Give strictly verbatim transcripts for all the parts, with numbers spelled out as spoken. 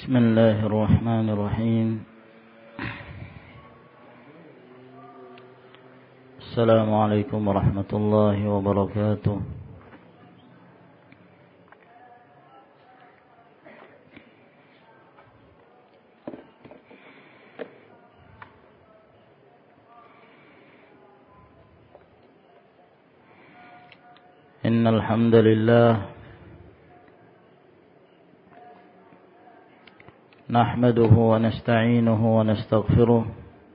بسم الله الرحمن الرحيم. السلام عليكم ورحمة الله وبركاته. إن الحمد لله نحمده ونستعينه ونستغفره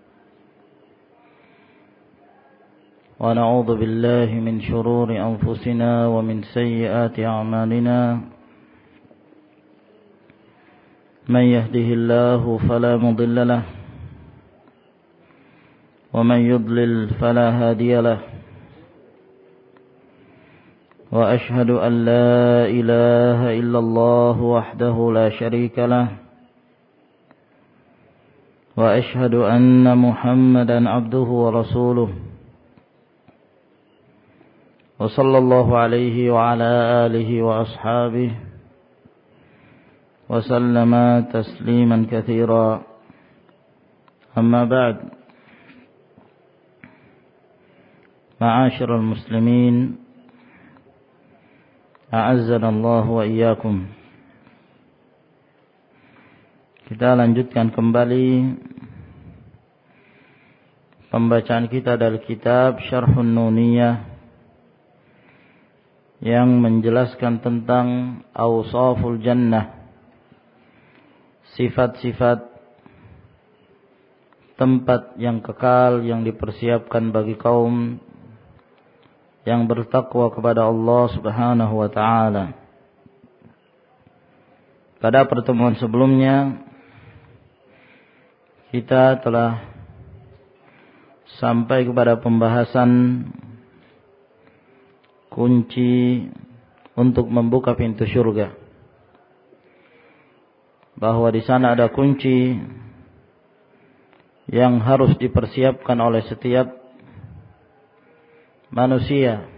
ونعوذ بالله من شرور أنفسنا ومن سيئات أعمالنا من يهده الله فلا مضل له ومن يضلل فلا هادي له وأشهد أن لا إله إلا الله وحده لا شريك له وأشهد أن محمدا عبده ورسوله وصلى الله عليه وعلى آله وأصحابه وسلم تسليما كثيرا. أما بعد، معاشر المسلمين أعزنا الله وإياكم. Kita lanjutkan kembali pembacaan kita dari kitab Syarhun Nuniyah yang menjelaskan tentang Awsaful Jannah, sifat-sifat tempat yang kekal yang dipersiapkan bagi kaum yang bertakwa kepada Allah Subhanahu wa ta'ala. Pada pertemuan sebelumnya kita telah sampai kepada pembahasan kunci untuk membuka pintu surga. Bahwa di sana ada kunci yang harus dipersiapkan oleh setiap manusia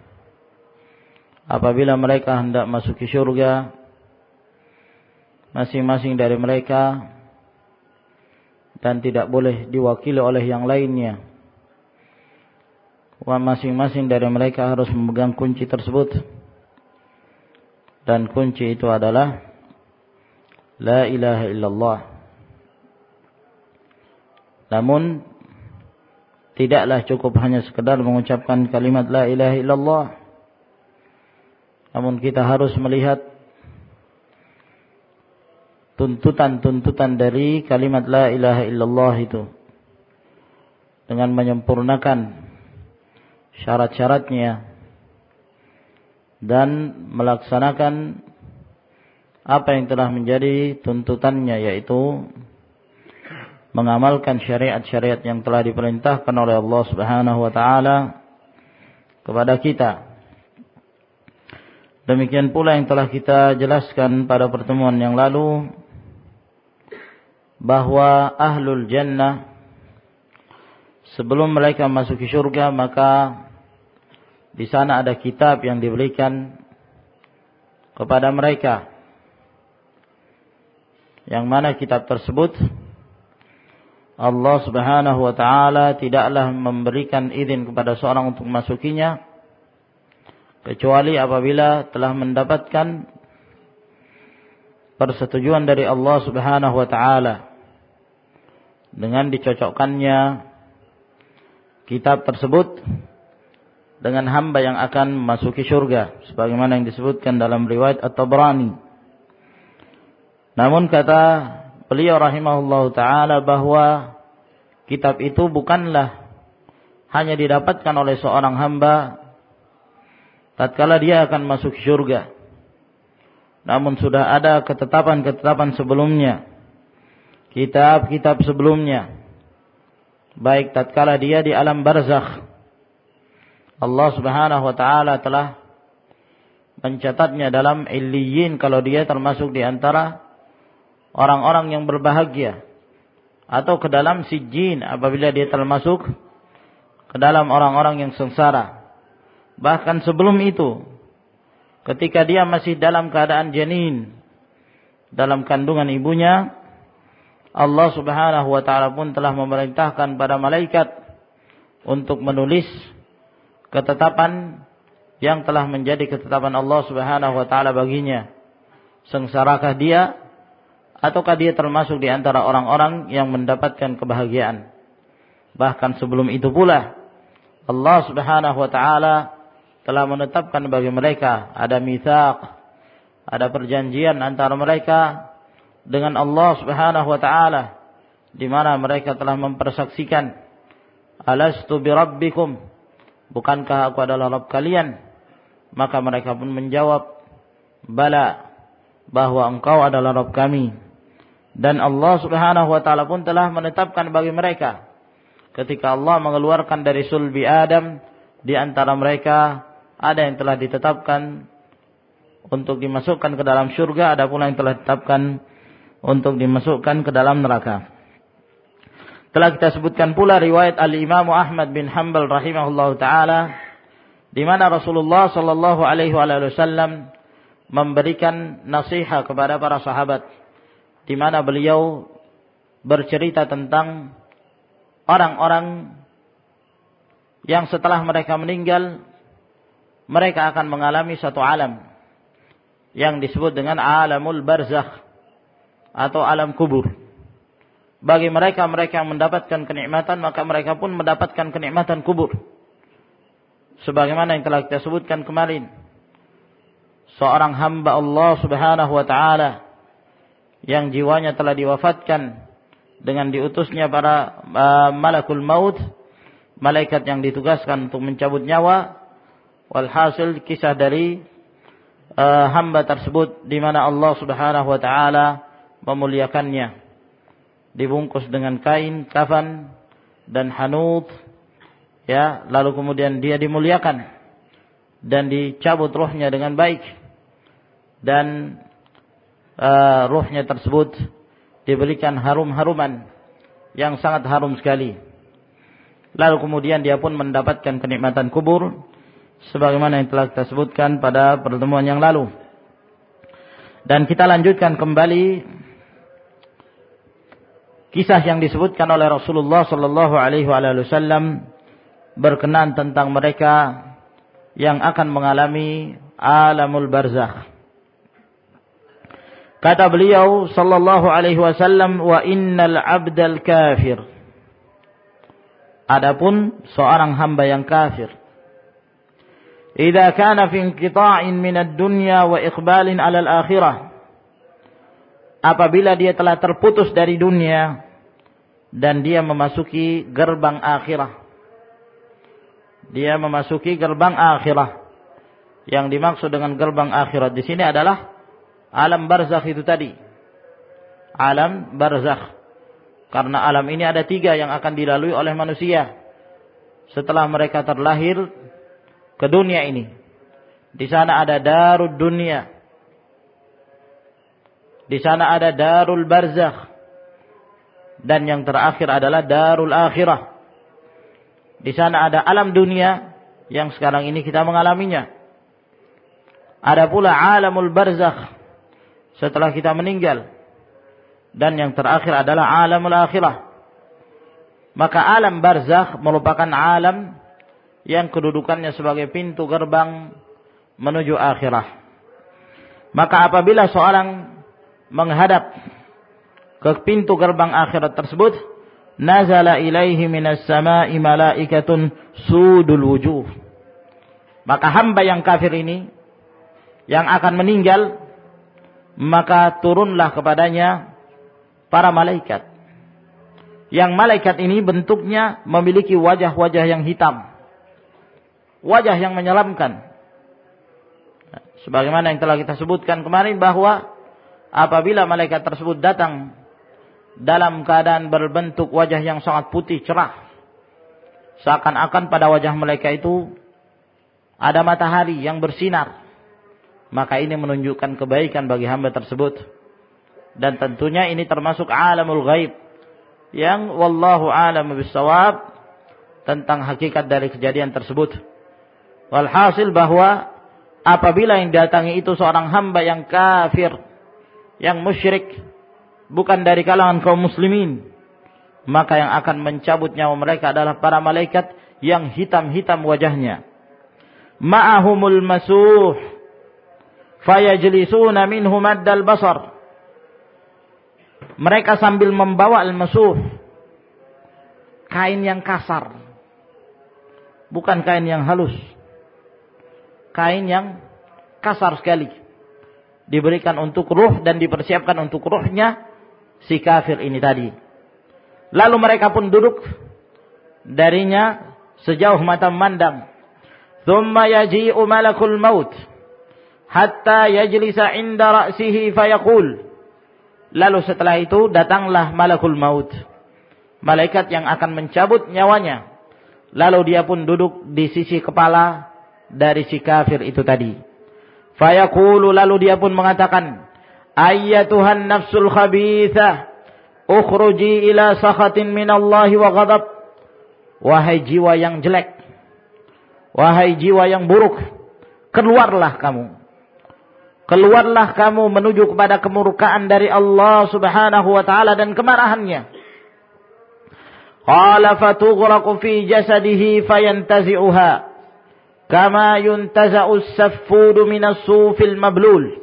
apabila mereka hendak masuki surga. Masing-masing dari mereka dan tidak boleh diwakili oleh yang lainnya. Masing-masing dari mereka harus memegang kunci tersebut. Dan kunci itu adalah La ilaha illallah. Namun tidaklah cukup hanya sekedar mengucapkan kalimat La ilaha illallah. Namun kita harus melihat tuntutan-tuntutan dari kalimat La ilaha illallah itu dengan menyempurnakan syarat-syaratnya dan melaksanakan apa yang telah menjadi tuntutannya, yaitu mengamalkan syariat-syariat yang telah diperintahkan oleh Allah Subhanahu wa ta'ala kepada kita. Demikian pula yang telah kita jelaskan pada pertemuan yang lalu, bahwa ahlul jannah sebelum mereka masuki surga, maka di sana ada kitab yang diberikan kepada mereka, yang mana kitab tersebut Allah Subhanahu wa ta'ala tidaklah memberikan izin kepada seorang untuk masukinya kecuali apabila telah mendapatkan persetujuan dari Allah Subhanahu wa ta'ala dengan dicocokkannya kitab tersebut dengan hamba yang akan memasuki surga, sebagaimana yang disebutkan dalam riwayat At-Tabrani. Namun kata beliau rahimahullahu ta'ala bahwa kitab itu bukanlah hanya didapatkan oleh seorang hamba tatkala dia akan masuk surga, namun sudah ada ketetapan-ketetapan sebelumnya, kitab-kitab sebelumnya, baik tatkala dia di alam barzakh, Allah Subhanahu wa ta'ala telah mencatatnya dalam illiyin kalau dia termasuk di antara orang-orang yang berbahagia, atau ke dalam sijjin apabila dia termasuk ke dalam orang-orang yang sengsara. Bahkan sebelum itu, ketika dia masih dalam keadaan janin, dalam kandungan ibunya, Allah Subhanahu wa taala pun telah memerintahkan pada malaikat untuk menulis ketetapan yang telah menjadi ketetapan Allah Subhanahu wa taala baginya. Sengsarakah dia ataukah dia termasuk di antara orang-orang yang mendapatkan kebahagiaan. Bahkan sebelum itu pula Allah Subhanahu wa taala telah menetapkan bagi mereka ada mitsaq, ada perjanjian antara mereka dengan Allah Subhanahu wa taala, di mana mereka telah mempersaksikan, alastu birabbikum, bukankah aku adalah Rabb kalian? Maka mereka pun menjawab, bala, bahwa engkau adalah Rabb kami. Dan Allah Subhanahu wa taala pun telah menetapkan bagi mereka ketika Allah mengeluarkan dari sulbi Adam, di antara mereka ada yang telah ditetapkan untuk dimasukkan ke dalam syurga, ada pula yang telah ditetapkan untuk dimasukkan ke dalam neraka. Telah kita sebutkan pula riwayat Al-Imam Ahmad bin Hanbal rahimahullahu taala, di mana Rasulullah sallallahu alaihi wasallam memberikan nasihat kepada para sahabat, di mana beliau bercerita tentang orang-orang yang setelah mereka meninggal, mereka akan mengalami satu alam yang disebut dengan alamul barzakh atau alam kubur. Bagi mereka-mereka yang mendapatkan kenikmatan, maka mereka pun mendapatkan kenikmatan kubur. Sebagaimana yang telah kita sebutkan kemarin, seorang hamba Allah Subhanahu wa taala yang jiwanya telah diwafatkan dengan diutusnya para uh, malakul maut, malaikat yang ditugaskan untuk mencabut nyawa. Walhasil kisah dari uh, hamba tersebut di mana Allah Subhanahu wa taala memuliakannya, dibungkus dengan kain kafan dan hanut, ya, lalu kemudian dia dimuliakan dan dicabut ruhnya dengan baik, dan uh, ruhnya tersebut diberikan harum-haruman yang sangat harum sekali. Lalu kemudian dia pun mendapatkan kenikmatan kubur, sebagaimana yang telah kita sebutkan pada pertemuan yang lalu. Dan kita lanjutkan kembali kisah yang disebutkan oleh Rasulullah sallallahu alaihi wasallam berkenaan tentang mereka yang akan mengalami alamul barzakh. Kata beliau sallallahu alaihi wasallam, wa innal abdal kafir, adapun seorang hamba yang kafir, idza kana fi inqita'in minad dunya wa iqbalin 'alal akhirah, apabila dia telah terputus dari dunia dan dia memasuki gerbang akhirah. Dia memasuki gerbang akhirah. Yang dimaksud dengan gerbang akhirat di sini adalah alam barzakh itu tadi. Alam barzakh. Karena alam ini ada tiga yang akan dilalui oleh manusia setelah mereka terlahir ke dunia ini. Di sana ada darud dunia. Di sana ada darul barzakh. Dan yang terakhir adalah darul akhirah. Di sana ada alam dunia yang sekarang ini kita mengalaminya. Ada pula alamul barzakh setelah kita meninggal. Dan yang terakhir adalah alamul akhirah. Maka alam barzakh merupakan alam yang kedudukannya sebagai pintu gerbang menuju akhirah. Maka apabila seorang menghadap ke pintu gerbang akhirat tersebut, nazala ilaihi minas sama'i malaikatun sudul wujuh. Maka hamba yang kafir ini yang akan meninggal, maka turunlah kepadanya para malaikat. Yang malaikat ini bentuknya memiliki wajah-wajah yang hitam, wajah yang menyelamkan. Sebagaimana yang telah kita sebutkan kemarin bahwa apabila malaikat tersebut datang dalam keadaan berbentuk wajah yang sangat putih cerah, seakan-akan pada wajah mereka itu ada matahari yang bersinar, maka ini menunjukkan kebaikan bagi hamba tersebut. Dan tentunya ini termasuk alamul ghaib yang wallahu a'lam bissawab tentang hakikat dari kejadian tersebut. Walhasil bahwa apabila yang datangi itu seorang hamba yang kafir, yang musyrik, bukan dari kalangan kaum muslimin, maka yang akan mencabut nyawa mereka adalah para malaikat yang hitam-hitam wajahnya. Ma'ahumul masuh fayajlisuna minhu maddal basar. Mereka sambil membawa al-masuh, kain yang kasar, bukan kain yang halus, kain yang kasar sekali, diberikan untuk ruh dan dipersiapkan untuk ruhnya si kafir ini tadi. Lalu mereka pun duduk darinya sejauh mata memandang. Thumma yaji'u malakul maut hatta yajlisa 'inda ra'sihi fayaqul. Lalu setelah itu datanglah malakul maut, malaikat yang akan mencabut nyawanya. Lalu dia pun duduk di sisi kepala dari si kafir itu tadi. Fayaqulu, lalu dia pun mengatakan, ayyatuhan nafsul khabithah, ukhruji ila sakhatin minallahi wa ghadab. Wahai jiwa yang jelek, wahai jiwa yang buruk, keluarlah kamu. Keluarlah kamu menuju kepada kemurkaan dari Allah Subhanahu wa taala dan kemarahannya. Qala fatughraqu fi jasadihi fayantazi'uha kama yuntaza'u as-saffud min as-sufil mablul.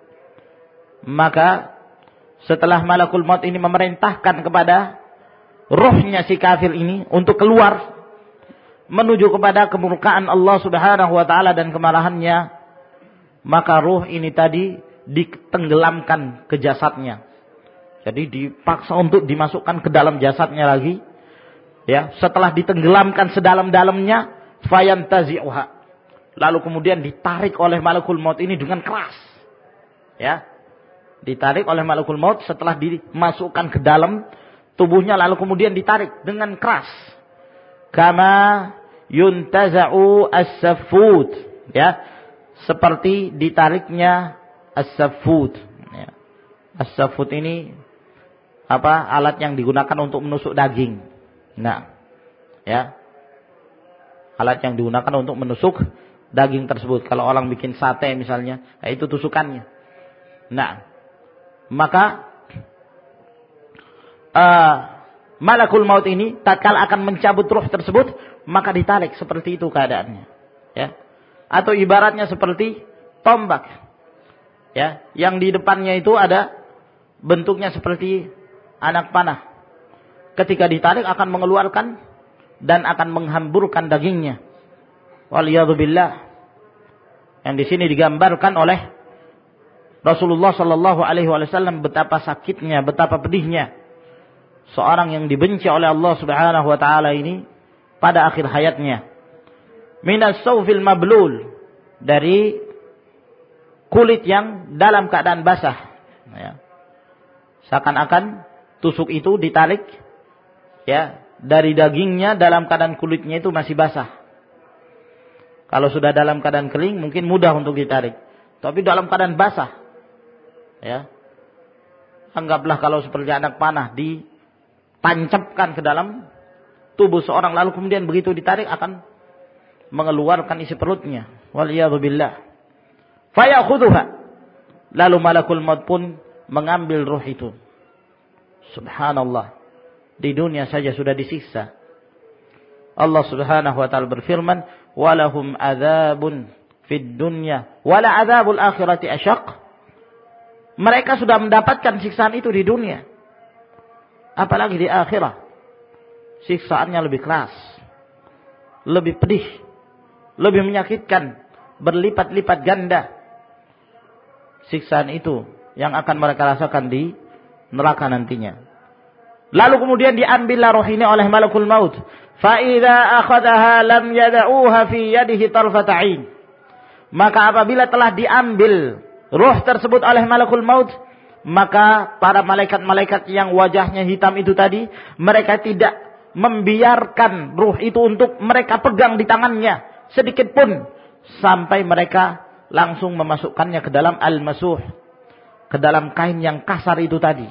Maka setelah malakul maut ini memerintahkan kepada ruhnya si kafir ini untuk keluar menuju kepada kemurkaan Allah Subhanahu wa taala dan kemarahannya, maka ruh ini tadi ditenggelamkan ke jasadnya. Jadi dipaksa untuk dimasukkan ke dalam jasadnya lagi. Ya, setelah ditenggelamkan sedalam-dalamnya, fayantazi'uha. Lalu kemudian ditarik oleh malakul maut ini dengan keras. Ya. Ditarik oleh malakul maut setelah dimasukkan ke dalam tubuhnya, lalu kemudian ditarik dengan keras. Kama yuntaza'u as-saffut. Ya. Seperti ditariknya as-saffut. Ya. As-saffut ini apa? Alat yang digunakan untuk menusuk daging. Nah, ya, alat yang digunakan untuk menusuk daging tersebut. Kalau orang bikin sate misalnya, nah itu tusukannya. Nah, maka uh, malakul maut ini tatkala akan mencabut ruh tersebut, maka ditarik seperti itu keadaannya. Ya. Atau ibaratnya seperti tombak, ya, yang di depannya itu ada bentuknya seperti anak panah. Ketika ditarik akan mengeluarkan dan akan menghamburkan dagingnya. Waliyadzubillah. Yang di sini digambarkan oleh Rasulullah Shallallahu Alaihi Wasallam betapa sakitnya, betapa pedihnya seorang yang dibenci oleh Allah Subhanahu Wa Taala ini pada akhir hayatnya. Minas sawfil mablul, dari kulit yang dalam keadaan basah. Ya. Seakan-akan tusuk itu ditarik, ya, dari dagingnya dalam keadaan kulitnya itu masih basah. Kalau sudah dalam keadaan kering mungkin mudah untuk ditarik, tapi dalam keadaan basah, ya. Anggaplah kalau seperti anak panah ditancapkan ke dalam tubuh seorang, lalu kemudian begitu ditarik akan mengeluarkan isi perutnya. Waliyadzubillah. Fayakhudhuha. Lalu malakul maut pun mengambil ruh itu. Subhanallah. Di dunia saja sudah disiksa. Allah Subhanahu wa taala berfirman, "Walahum adzabun fid dunya, wala adzabul akhirati asyaq." Mereka sudah mendapatkan siksaan itu di dunia. Apalagi di akhirat. Siksaannya lebih keras. Lebih pedih. Lebih menyakitkan, berlipat-lipat ganda siksaan itu yang akan mereka rasakan di neraka nantinya. Lalu kemudian diambillah roh ini oleh malakul maut. Fa idza akhadhaha lam yad'uha fi yadihi tarfata 'ain. Maka apabila telah diambil roh tersebut oleh malakul maut, maka para malaikat-malaikat yang wajahnya hitam itu tadi, mereka tidak membiarkan ruh itu untuk mereka pegang di tangannya sedikit pun, sampai mereka langsung memasukkannya ke dalam al-masuh, ke dalam kain yang kasar itu tadi,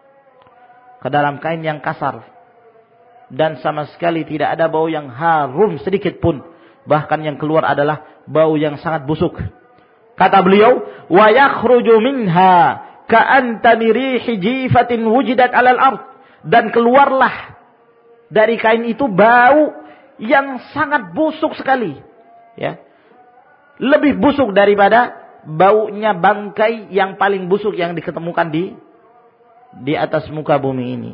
ke dalam kain yang kasar, dan sama sekali tidak ada bau yang harum sedikit pun, bahkan yang keluar adalah bau yang sangat busuk. Kata beliau, wa yakhruju minha ka'antani rihi jifatin wujidat 'alal ard, dan keluarlah dari kain itu bau yang sangat busuk sekali, ya. Lebih busuk daripada baunya bangkai yang paling busuk yang diketemukan di di atas muka bumi ini.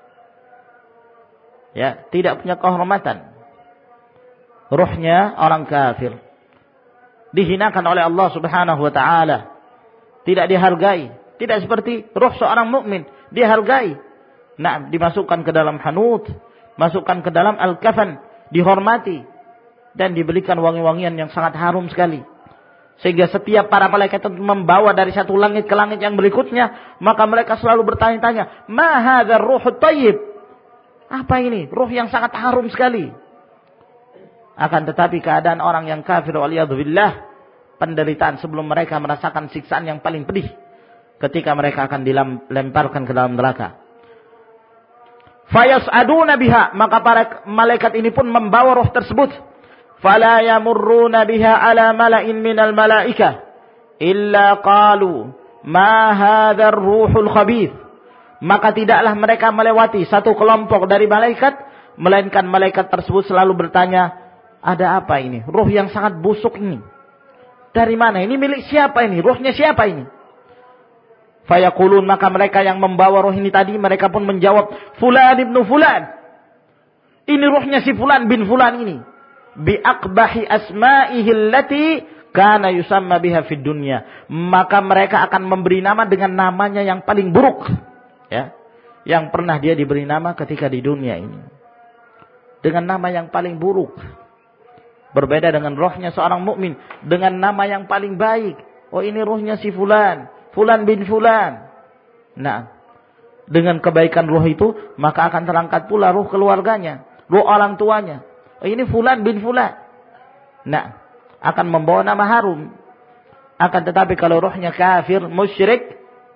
Ya, tidak punya kehormatan. Ruhnya orang kafir dihinakan oleh Allah Subhanahu wa taala. Tidak dihargai, tidak seperti ruh seorang mukmin, dihargai. Nah, dimasukkan ke dalam hanut, masukkan ke dalam al-kafan, dihormati dan diberikan wangi-wangian yang sangat harum sekali. Sehingga setiap para malaikat itu membawa dari satu langit ke langit yang berikutnya, maka mereka selalu bertanya-tanya, "Ma hadzal ruhut thayyib?" Apa ini? Ruh yang sangat harum sekali. Akan tetapi keadaan orang yang kafir waliyadzubillah, penderitaan sebelum mereka merasakan siksaan yang paling pedih ketika mereka akan dilemparkan ke dalam neraka. Fayas'aduna biha, maka para malaikat ini pun membawa roh tersebut. Fala yamurruna biha ala mala'in minal malaikah illa qalu ma hadzal ruhul khabith. Maka tidaklah mereka melewati satu kelompok dari malaikat, melainkan malaikat tersebut selalu bertanya, ada apa ini? Ruh yang sangat busuk ini. Dari mana? Ini milik siapa ini? Ruhnya siapa ini? Fayaqulun, maka mereka yang membawa ruh ini tadi, mereka pun menjawab, Fulan ibnu Fulan. Ini ruhnya si Fulan bin Fulan ini. Bi aqbahi asma'ihi allati kana yusamma biha fid dunya. Maka mereka akan memberi nama dengan namanya yang paling buruk. Ya, yang pernah dia diberi nama ketika di dunia ini. Dengan nama yang paling buruk. Berbeda dengan rohnya seorang mukmin dengan nama yang paling baik. Oh, ini ruhnya si Fulan, Fulan bin Fulan. Nah, dengan kebaikan ruh itu, maka akan terangkat pula ruh keluarganya, ruh orang tuanya. Oh, ini Fulan bin Fulan. Nah, akan membawa nama harum. Akan tetapi kalau ruhnya kafir, musyrik,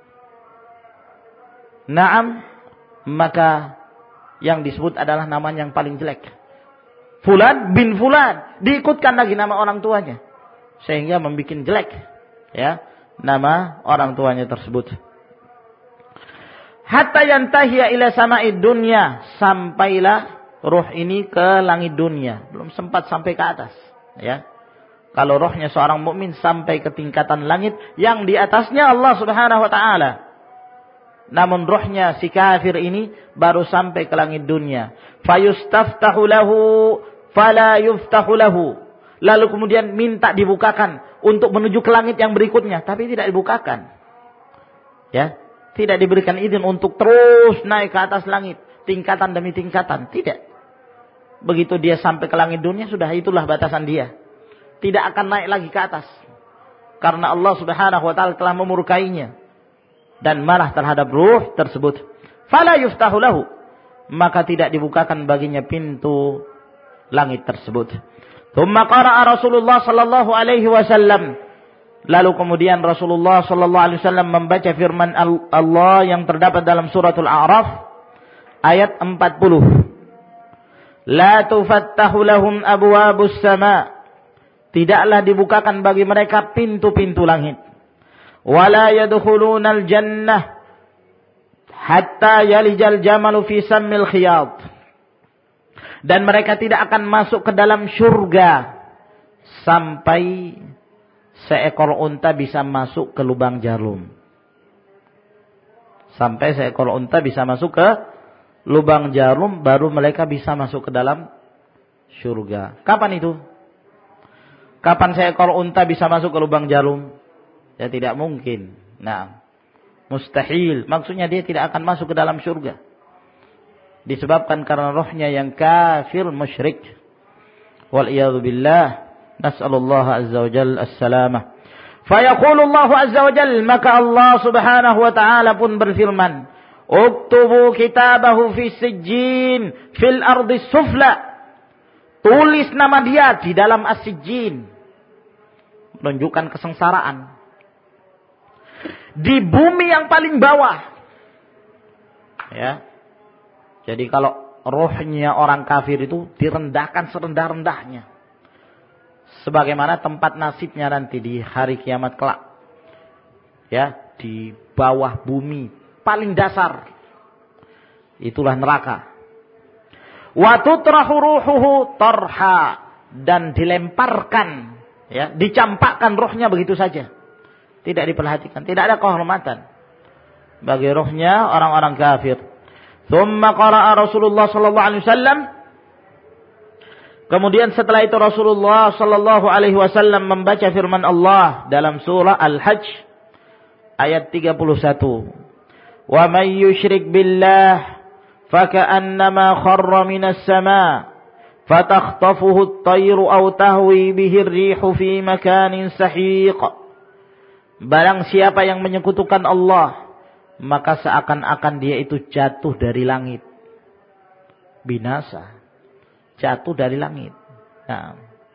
na'am, maka yang disebut adalah nama yang paling jelek. Fulan bin Fulan, diikutkan lagi nama orang tuanya, sehingga membuat jelek, ya, nama orang tuanya tersebut. Hatta yantahiya ila sama'id dunya, sampailah ruh ini ke langit dunia, belum sempat sampai ke atas, ya. Kalau rohnya seorang mukmin sampai ke tingkatan langit yang di atasnya Allah Subhanahu wa taala. Namun rohnya si kafir ini baru sampai ke langit dunia. Fayustaftahu lahu fala yuftahu lahu. Lalu kemudian minta dibukakan untuk menuju ke langit yang berikutnya, tapi tidak dibukakan. Ya, tidak diberikan izin untuk terus naik ke atas langit, tingkatan demi tingkatan, tidak. Begitu dia sampai ke langit dunia, sudah itulah batasan dia. Tidak akan naik lagi ke atas. Karena Allah Subhanahu wa taala telah memurkainya dan marah terhadap ruh tersebut. Fala yuftahu lahu, maka tidak dibukakan baginya pintu langit tersebut. Tsumma qara'a Rasulullah sallallahu alaihi wasallam, lalu kemudian Rasulullah sallallahu alaihi wasallam membaca firman Allah yang terdapat dalam suratul A'raf ayat empat puluh. La tufattahu lahum abwabus sama', tidaklah dibukakan bagi mereka pintu-pintu langit. Wala yadkhulunal jannah hatta yalijal jamalu fi sammil khiyat. Dan mereka tidak akan masuk ke dalam surga sampai seekor unta bisa masuk ke lubang jarum. Sampai seekor unta bisa masuk ke lubang jarum, baru mereka bisa masuk ke dalam surga. Kapan itu? Kapan seekor unta bisa masuk ke lubang jarum? Ya, tidak mungkin. Nah, mustahil. Maksudnya dia tidak akan masuk ke dalam surga. Disebabkan karena rohnya yang kafir musyrik. Wal'iyadhu billah. Nas'alullah azza wa jal as-salamah. Fayaqulullahu azza wa jal, maka Allah subhanahu wa ta'ala pun berfirman, Uktubu kitabahu fi sijjin fil ardi sufla. Tulis nama dia di dalam as-sijjin. Menunjukkan kesengsaraan. Di bumi yang paling bawah. Ya. Jadi kalau rohnya orang kafir itu direndahkan serendah-rendahnya. Sebagaimana tempat nasibnya nanti di hari kiamat kelak. Ya, di bawah bumi, paling dasar. Itulah neraka. Wa tutrahu ruhuhu tarha, dan dilemparkan, ya, dicampakkan rohnya begitu saja. Tidak diperhatikan, tidak ada kehormatan bagi rohnya orang-orang kafir. Tsumma qara'a Rasulullah sallallahu alaihi wasallam. Kemudian setelah itu Rasulullah sallallahu alaihi wasallam membaca firman Allah dalam surah Al-Hajj ayat tiga puluh satu. Wa may yusyrik billah faka'annama kharra minas sama' fatakhtafuhu at-tayru aw tahwi bihi ar-rihu fi makanin sahiq. Barang siapa yang menyekutukan Allah, maka seakan-akan dia itu jatuh dari langit. Binasa. Jatuh dari langit. Nah.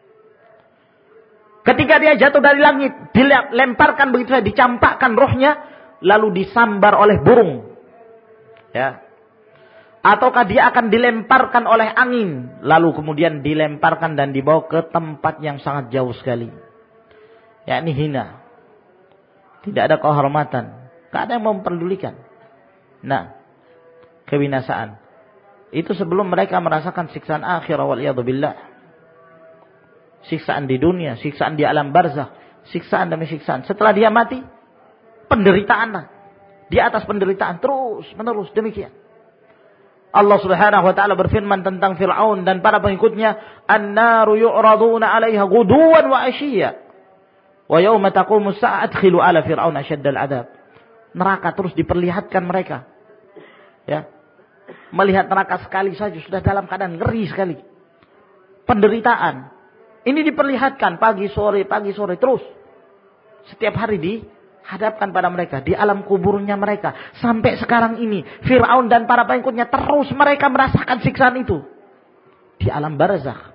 Ketika dia jatuh dari langit, dilemparkan begitu saja, dicampakkan rohnya, lalu disambar oleh burung. Ya. Ataukah dia akan dilemparkan oleh angin, lalu kemudian dilemparkan dan dibawa ke tempat yang sangat jauh sekali. Yakni hina. Tidak ada kehormatan. Tidak ada yang memperdulikan. Nah, kebinasaan. Itu sebelum mereka merasakan siksaan akhir, waliyadzubillah. Siksaan di dunia, siksaan di alam barzakh, siksaan demi siksaan. Setelah dia mati, penderitaan. Di atas penderitaan terus menerus demikian. Allah Subhanahu wa taala berfirman tentang Firaun dan para pengikutnya, "An-naru yu'raduna 'alaiha ghuduwan wa 'ashiyya. Wa yauma taqumu as-sa'atu adkhilu 'ala fir'auna asyaddal 'adzab." Neraka terus diperlihatkan mereka. Ya. Melihat neraka sekali saja sudah dalam keadaan ngeri sekali. Penderitaan. Ini diperlihatkan pagi sore, pagi sore terus. Setiap hari dihadapkan pada mereka di alam kuburnya mereka. Sampai sekarang ini Firaun dan para pengikutnya terus mereka merasakan siksaan itu di alam barzakh.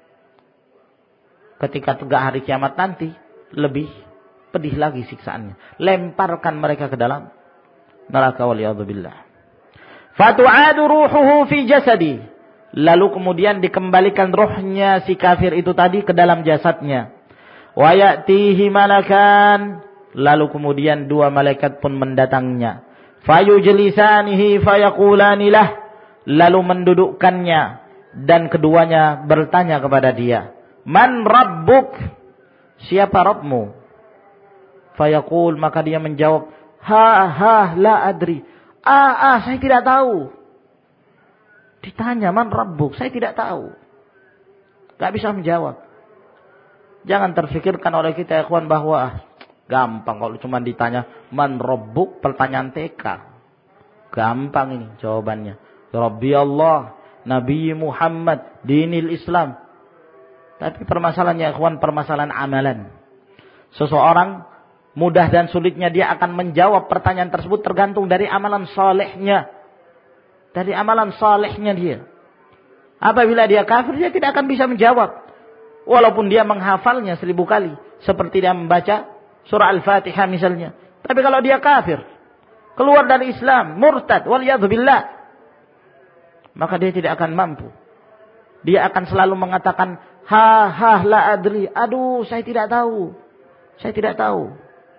Ketika tegak hari kiamat nanti, lebih pedih lagi siksaannya. Lemparkan mereka ke dalam neraka, waliyadzubillah. Fatu'adu ruhuhu fi jasadi. Lalu kemudian dikembalikan rohnya si kafir itu tadi ke dalam jasadnya. Wa ya'tihi malakan. Lalu kemudian dua malaikat pun mendatangnya. Fayujlisanihi fayaqulani lah. Lalu mendudukkannya dan keduanya bertanya kepada dia, "Man rabbuk?" Siapa Rabbmu? Fayaqul, maka dia menjawab, "Ha ha la adri." Ah, ah, saya tidak tahu. Ditanya, "Man rabbuk?" Saya tidak tahu. Gak bisa menjawab. Jangan terfikirkan oleh kita, ya ikhwan, bahwa ah, gampang kalau cuma ditanya, "Man rabbuk?" Pertanyaan T K. Gampang ini jawabannya. Rabbi Allah, Nabi Muhammad, dinil Islam. Tapi permasalahannya, ikhwan, permasalahan amalan. Seseorang mudah dan sulitnya dia akan menjawab pertanyaan tersebut tergantung dari amalan salehnya. Dari amalan salehnya dia. Apabila dia kafir, dia tidak akan bisa menjawab. Walaupun dia menghafalnya seribu kali. Seperti dia membaca surah Al-Fatihah misalnya. Tapi kalau dia kafir, keluar dari Islam, murtad, waliyadzubillah, maka dia tidak akan mampu. Dia akan selalu mengatakan, "Ha ha la adri." Aduh, saya tidak tahu. Saya tidak tahu.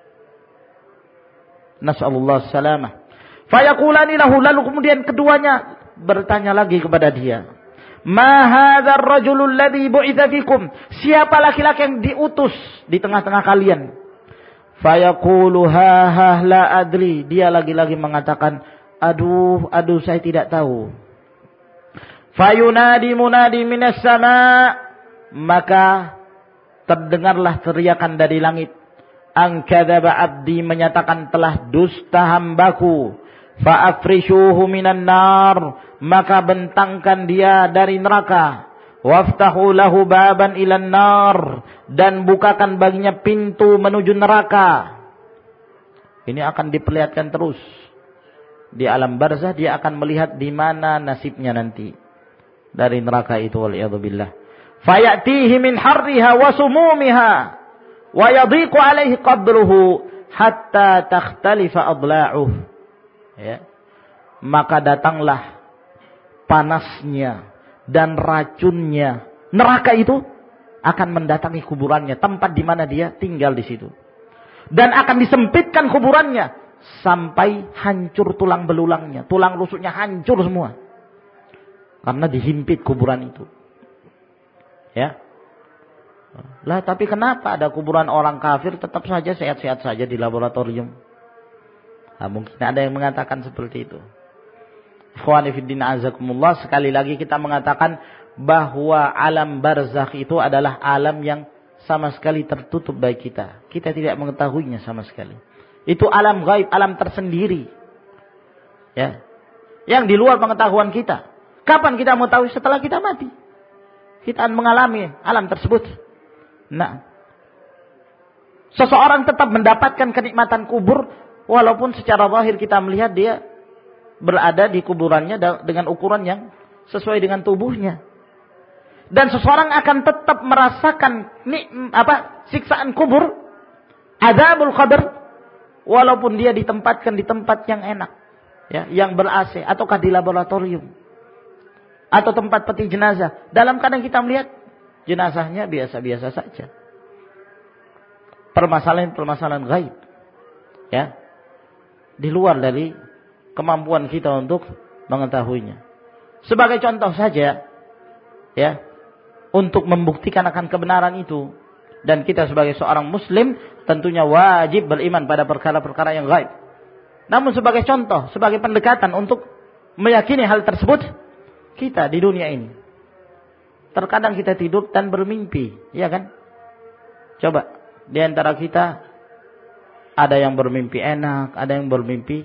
Nas'alullah salamah. Fayaqulani lahu, lalu kemudian keduanya bertanya lagi kepada dia, "Ma hadzal rajulul ladzi bu'itsa fikum?" Siapa laki-laki yang diutus di tengah-tengah kalian? Fayaqulu ha ha la adri. Dia lagi-lagi mengatakan, "Aduh, aduh saya tidak tahu." Fayunadi munadi minas sama'. Maka terdengarlah teriakan dari langit, "An kadzaba 'abdi," menyatakan telah dusta hambaku. Fa'afrishuhu minan nar, maka bentangkan dia dari neraka. Waftahu lahu baban ilan nar, dan bukakan baginya pintu menuju neraka. Ini akan diperlihatkan terus. Di alam barzah dia akan melihat di mana nasibnya nanti dari neraka itu, waliyadzubillah. Fayatihi min harriha wa sumumiha wa yadhiqu alaihi qabruhu hatta takhtalifa adla'uh. Ya. Maka datanglah panasnya dan racunnya. Neraka itu akan mendatangi kuburannya, tempat di mana dia tinggal di situ. Dan akan disempitkan kuburannya sampai hancur tulang belulangnya, tulang rusuknya hancur semua. Karena dihimpit kuburan itu. Ya. Lah tapi kenapa ada kuburan orang kafir tetap saja sehat-sehat saja di laboratorium? Nah, mungkin ada yang mengatakan seperti itu. Ikhwani fiddin azakumullah, sekali lagi kita mengatakan bahwa alam barzakh itu adalah alam yang sama sekali tertutup bagi kita. Kita tidak mengetahuinya sama sekali. Itu alam gaib, alam tersendiri. Ya. Yang di luar pengetahuan kita. Kapan kita mau tahu? Setelah kita mati. Kita akan mengalami alam tersebut. Nah. Seseorang tetap mendapatkan kenikmatan kubur walaupun secara zahir kita melihat dia berada di kuburannya dengan ukuran yang sesuai dengan tubuhnya. Dan seseorang akan tetap merasakan nik, apa siksaan kubur, azabul qabr, walaupun dia ditempatkan di tempat yang enak, ya, yang ber-A C ataukah di laboratorium atau tempat peti jenazah. Dalam keadaan kita melihat jenazahnya biasa-biasa saja. Permasalahan-permasalahan gaib, ya, di luar dari kemampuan kita untuk mengetahuinya. Sebagai contoh saja, ya, untuk membuktikan akan kebenaran itu, dan kita sebagai seorang muslim tentunya wajib beriman pada perkara-perkara yang gaib. Namun sebagai contoh, sebagai pendekatan untuk meyakini hal tersebut, kita di dunia ini terkadang kita tidur dan bermimpi, ya kan? Coba, di antara kita ada yang bermimpi enak, ada yang bermimpi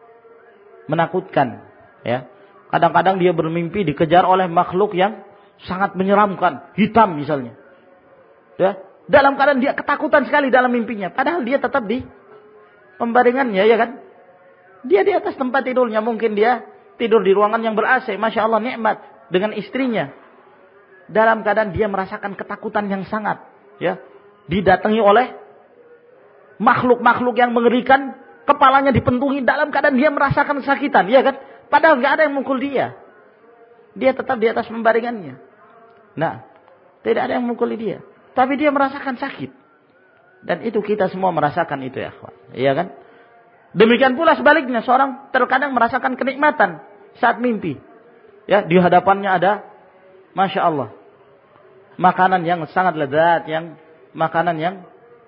menakutkan, ya. Kadang-kadang dia bermimpi dikejar oleh makhluk yang sangat menyeramkan, hitam misalnya. Ya, dalam keadaan dia ketakutan sekali dalam mimpinya, padahal dia tetap di pembaringannya, ya kan? Dia di atas tempat tidurnya, mungkin dia tidur di ruangan yang ber-A C, Masya Allah nikmat dengan istrinya. Dalam keadaan dia merasakan ketakutan yang sangat, ya, didatangi oleh makhluk-makhluk yang mengerikan, kepalanya dipentungi, dalam keadaan dia merasakan kesakitan, ya kan? Padahal nggak ada yang mukul dia. Dia tetap di atas pembaringannya. Nah, tidak ada yang mukuli dia, tapi dia merasakan sakit. Dan itu kita semua merasakan itu, ya kawan. Iya kan? Demikian pula sebaliknya, seorang terkadang merasakan kenikmatan saat mimpi. Ya, di hadapannya ada, Masya Allah, makanan yang sangat lezat, yang makanan yang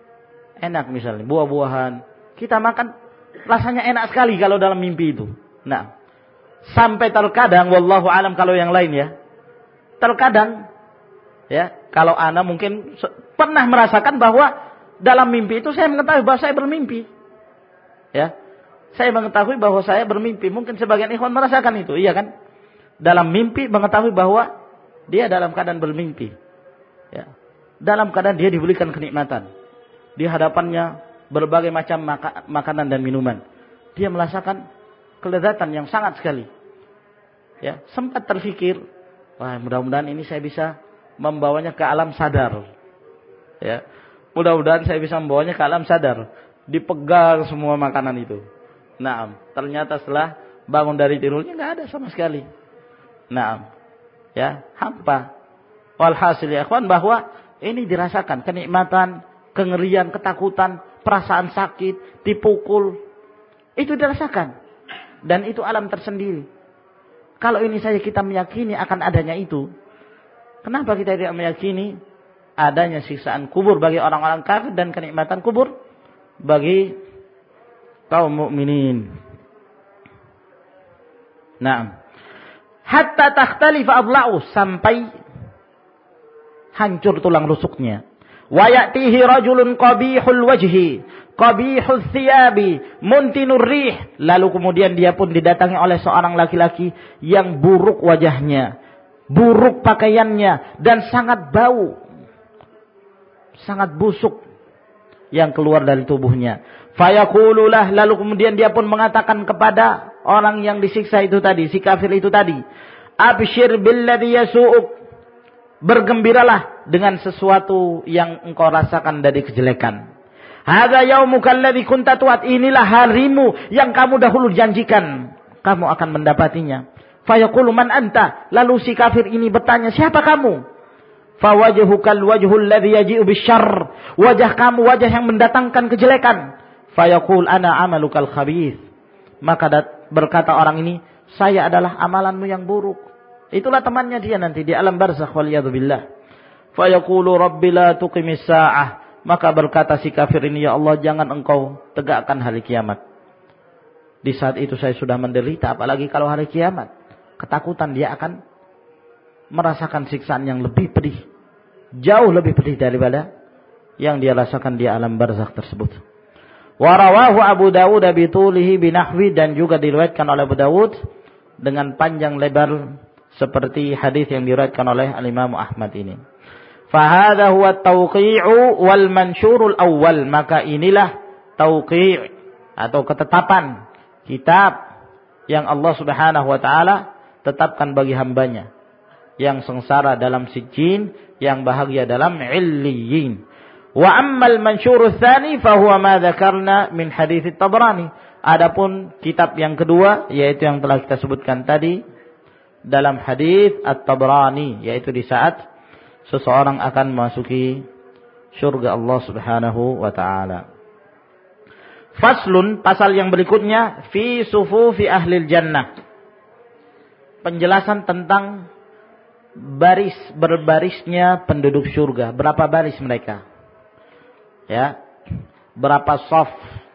enak misalnya, buah-buahan. Kita makan, rasanya enak sekali kalau dalam mimpi itu. Nah, sampai terkadang, wallahu alam kalau yang lain ya, terkadang, ya, kalau ana mungkin pernah merasakan bahwa dalam mimpi itu saya mengetahui bahwa saya bermimpi. Ya, saya mengetahui bahwa saya bermimpi. Mungkin sebagian ikhwan merasakan itu, iya kan? Dalam mimpi mengetahui bahwa dia dalam keadaan bermimpi. Ya, dalam keadaan dia diberikan kenikmatan. Di hadapannya berbagai macam maka- makanan dan minuman. Dia merasakan kelezatan yang sangat sekali. Ya, sempat terfikir, wah, mudah-mudahan ini saya bisa membawanya ke alam sadar. Ya, mudah-mudahan saya bisa membawanya ke alam sadar. Dipegang semua makanan itu. Nah, ternyata setelah bangun dari tidurnya nggak ada sama sekali. Nah, ya, hampa. Walhasil ya ikhwan, bahwa ini dirasakan kenikmatan, kengerian, ketakutan, perasaan sakit, dipukul. Itu dirasakan. Dan itu alam tersendiri. Kalau ini saja kita meyakini akan adanya itu, kenapa kita tidak meyakini adanya siksaan kubur bagi orang-orang kafir dan kenikmatan kubur bagi kaum mukminin? Naam. Hatta takhtalifa adla'u, sampai hancur tulang rusuknya. Wa ya'tihi rajulun qabihul wajhi, qabihul thiyabi, muntinur rih. Lalu kemudian dia pun didatangi oleh seorang laki-laki yang buruk wajahnya, buruk pakaiannya, dan sangat bau, sangat busuk yang keluar dari tubuhnya. Fayaqulu lah, lalu kemudian dia pun mengatakan kepada orang yang disiksa itu tadi, si kafir itu tadi, abshir billadhi yasu'uk, bergembiralah dengan sesuatu yang engkau rasakan dari kejelekan. Hadza yaumuka alladzi kunta tu'ad, inilah harimu yang kamu dahulu janjikan, kamu akan mendapatinya. Fayaqulu man anta, lalu si kafir ini bertanya, siapa kamu? Fawajhukal wajhul ladzi yaji'u bisyarr, wajah kamu wajah yang mendatangkan kejelekan. Fayaqul ana amalukal khabith. Maka berkata orang ini, saya adalah amalanmu yang buruk. Itulah temannya dia nanti di alam barzakh waliyadu billah. Fayaqulu rabbi la tuqimis sa'ah. Maka berkata si kafir ini, ya Allah, jangan engkau tegakkan hari kiamat. Di saat itu saya sudah menderita, apalagi kalau hari kiamat. Ketakutan dia akan merasakan siksaan yang lebih pedih. Jauh lebih pedih daripada yang dia rasakan di alam barzakh tersebut. Wa rawahu Abu Dawud bitulihi binahwi, dan juga diriwayatkan oleh Abu Dawud dengan panjang lebar seperti hadis yang diriwayatkan oleh Al-Imam Ahmad ini. Fa hadza huwa at-tawqi'u wal mansyurul awwal. Maka inilah tauqi' atau ketetapan kitab yang Allah Subhanahu wa taala tetapkan bagi hambanya, yang sengsara dalam sijjin, yang bahagia dalam illiyin. Wa ammal mansyurul tsani fa huwa ma dzakarna min hadits at-Tabrani. Adapun kitab yang kedua, yaitu yang telah kita sebutkan tadi dalam hadis at-Tabrani, yaitu di saat seseorang akan memasuki surga Allah Subhanahu wa taala. Faslun, pasal yang berikutnya, fi sufufi ahlil jannah. Penjelasan tentang baris berbarisnya penduduk surga. Berapa baris mereka? Ya, berapa saf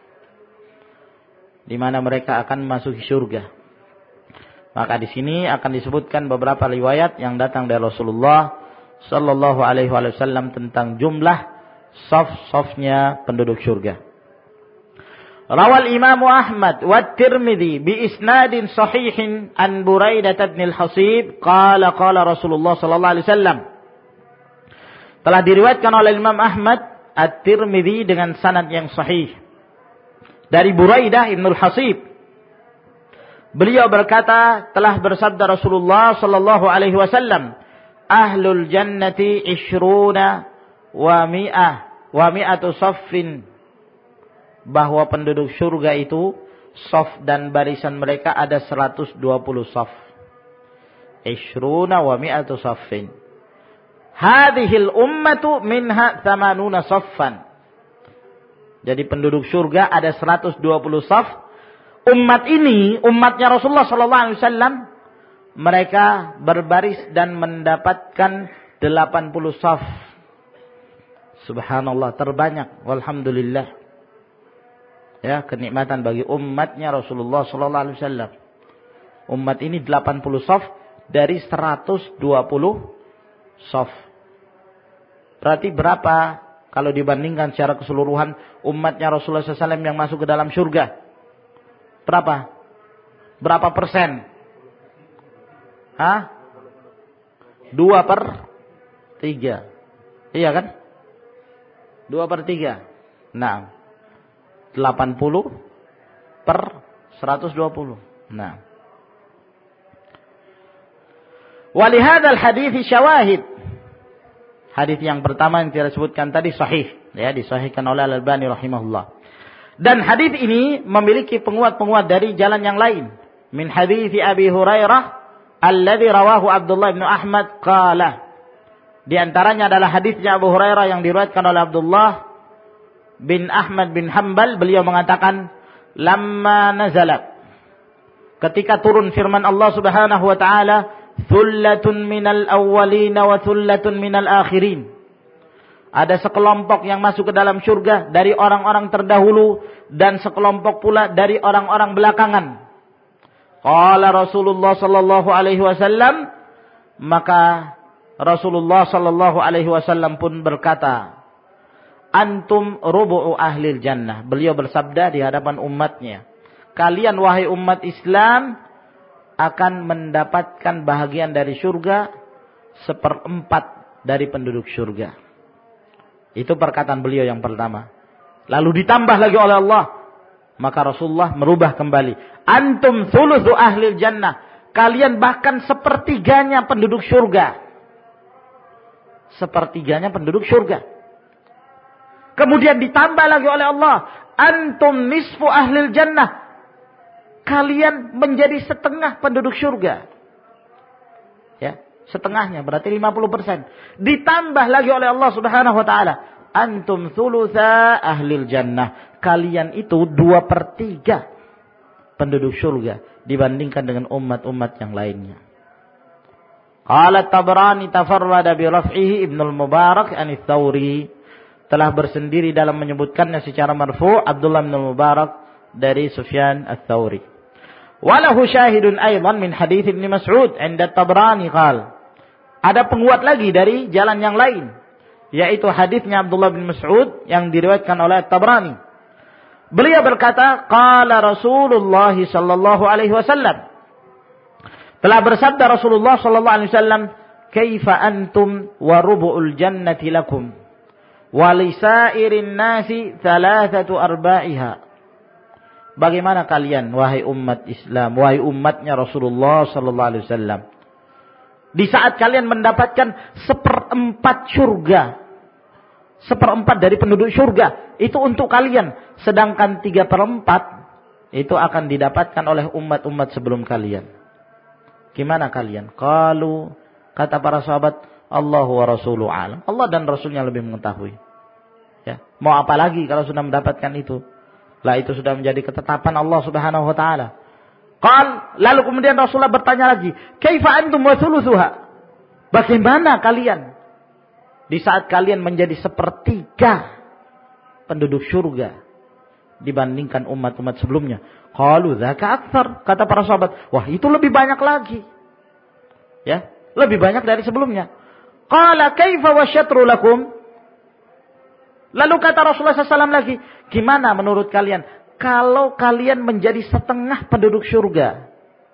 di mana mereka akan masuk surga. Maka di sini akan disebutkan beberapa riwayat yang datang dari Rasulullah sallallahu alaihi wasallam tentang jumlah saf-safnya penduduk surga. Rawal Imam Ahmad wa Tirmidzi bi isnadin sahihin an Buraidah bin al-Hasib qala qala Rasulullah sallallahu alaihi wasallam. Telah diriwayatkan oleh Imam Ahmad, At-Tirmidzi dengan sanad yang sahih dari Buraidah bin al-Hasib. Beliau berkata, telah bersabda Rasulullah sallallahu alaihi wasallam, ahlul jannati ishruna wa mi'ah wa mi'atu saffin, bahwa penduduk surga itu saf dan barisan mereka ada seratus dua puluh saf. Ishruna wa mi'atu saffin. Hadhil ummatu minha thamanuna saffan. Jadi penduduk surga ada seratus dua puluh saf. Umat ini, umatnya Rasulullah sallallahu alaihi wasallam, mereka berbaris dan mendapatkan delapan puluh saf. Subhanallah, terbanyak. Walhamdulillah. Ya, kenikmatan bagi umatnya Rasulullah sallallahu alaihi wasallam. Umat ini delapan puluh saf dari seratus dua puluh saf. Berarti berapa kalau dibandingkan secara keseluruhan umatnya Rasulullah sallallahu alaihi wasallam yang masuk ke dalam surga? Berapa? Berapa persen? Hah? Dua per tiga. Iya kan? Dua per tiga. Nah, delapan puluh per seratus dua puluh. Nah. Walihadal hadits syawahid. Hadis yang pertama yang kita sebutkan tadi sahih, ya, disahihkan oleh Al-Albani rahimahullah. Dan hadis ini memiliki penguat-penguat dari jalan yang lain. Min hadits Abi Hurairah alladzi rawahu Abdullah bin Ahmad qala. Di antaranya adalah hadisnya Abu Hurairah yang diriwayatkan oleh Abdullah bin Ahmad bin Hanbal. Beliau mengatakan, lamma nazalat, ketika turun firman Allah Subhanahu wa taala, thullatun minal awwalin wa thullatun minal akhirin. Ada sekelompok yang masuk ke dalam surga dari orang-orang terdahulu dan sekelompok pula dari orang-orang belakangan. Qala Rasulullah sallallahu alaihi wasallam, maka Rasulullah sallallahu alaihi wasallam pun berkata, antum rubu'u ahlil jannah. Beliau bersabda di hadapan umatnya, kalian wahai umat Islam akan mendapatkan bahagian dari surga seperempat dari penduduk surga. Itu perkataan beliau yang pertama. Lalu ditambah lagi oleh Allah. Maka Rasulullah merubah kembali. Antum thuluthu ahlil jannah. Kalian bahkan sepertiganya penduduk surga. Sepertiganya penduduk surga. Kemudian ditambah lagi oleh Allah. Antum nisfu ahlil jannah. Kalian menjadi setengah penduduk surga. Ya, setengahnya berarti lima puluh persen. Ditambah lagi oleh Allah Subhanahu wa taala, antum thulutsa ahlil jannah. kalian itu dua per tiga penduduk surga dibandingkan dengan umat-umat yang lainnya. Qala Tabrani tafarrada bi raf'ihi Ibnu al-Mubarak an ats-Tsauri, telah bersendiri dalam menyebutkannya secara marfu' Abdullah bin Mubarak dari Sufyan ats-Tsauri. Walahu syahidun aidan min hadits Ibnu Mas'ud 'inda Tabrani qala, ada penguat lagi dari jalan yang lain, yaitu hadisnya Abdullah bin Mas'ud yang diriwayatkan oleh Tabrani. Beliau berkata, qala Rasulullah sallallahu alaihi wasallam, telah bersabda Rasulullah sallallahu alaihi wasallam, kaifa antum wa rubu'ul jannati lakum wa lisairin nasi thalathatu arba'iha. Bagaimana kalian wahai umat Islam, wahai umatnya Rasulullah sallallahu alaihi wasallam, di saat kalian mendapatkan seperempat surga, seperempat dari penduduk surga itu untuk kalian, sedangkan tiga perempat itu akan didapatkan oleh umat-umat sebelum kalian. Gimana kalian? Qalu, kata para sahabat, Allahu wa rasuluhu alam, Allah dan Rasulnya lebih mengetahui. Ya, mau apa lagi kalau sudah mendapatkan itu? Lah itu sudah menjadi ketetapan Allah Subhanahu wa taala. Qal, lalu kemudian Rasulullah bertanya lagi, kaifa antum wa thuluthuha? Bagaimana kalian di saat kalian menjadi sepertiga penduduk surga dibandingkan umat-umat sebelumnya? Qalu dzaka aktsar, kata para sahabat, wah itu lebih banyak lagi. Ya, lebih banyak dari sebelumnya. Qala kaifa wasyatru lakum? Lalu kata Rasulullah shallallahu alaihi wasallam lagi, gimana menurut kalian kalau kalian menjadi setengah penduduk surga?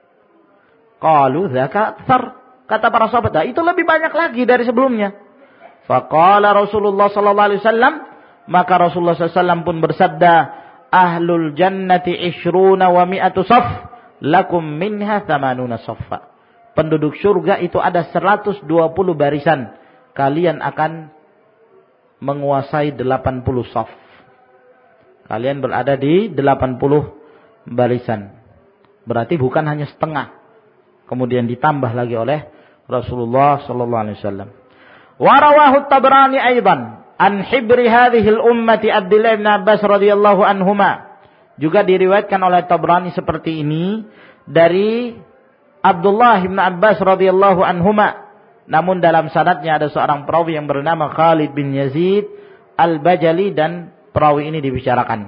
Qalu dzaka aktsar, kata para sahabat, nah, itu lebih banyak lagi dari sebelumnya. Faqala Rasulullah sallallahu alaihi wasallam, maka Rasulullah sallallahu alaihi wasallam pun bersabda, ahlul jannati ishruna wa mi'atu saf, lakum minha thamanuna saffa. Penduduk surga itu ada seratus dua puluh barisan, kalian akan menguasai delapan puluh saf. Kalian berada di delapan puluh barisan. Berarti bukan hanya setengah. Kemudian ditambah lagi oleh Rasulullah sallallahu alaihi wasallam. Wa rawahu Tabrani aidan an hibri hadhihi al-ummati Abdullah bin Abbas radhiyallahu anhuma. Juga diriwayatkan oleh Tabrani seperti ini dari Abdullah bin Abbas radhiyallahu anhuma. Namun dalam sanadnya ada seorang perawi yang bernama Khalid bin Yazid Al-Bajali dan perawi ini dibicarakan.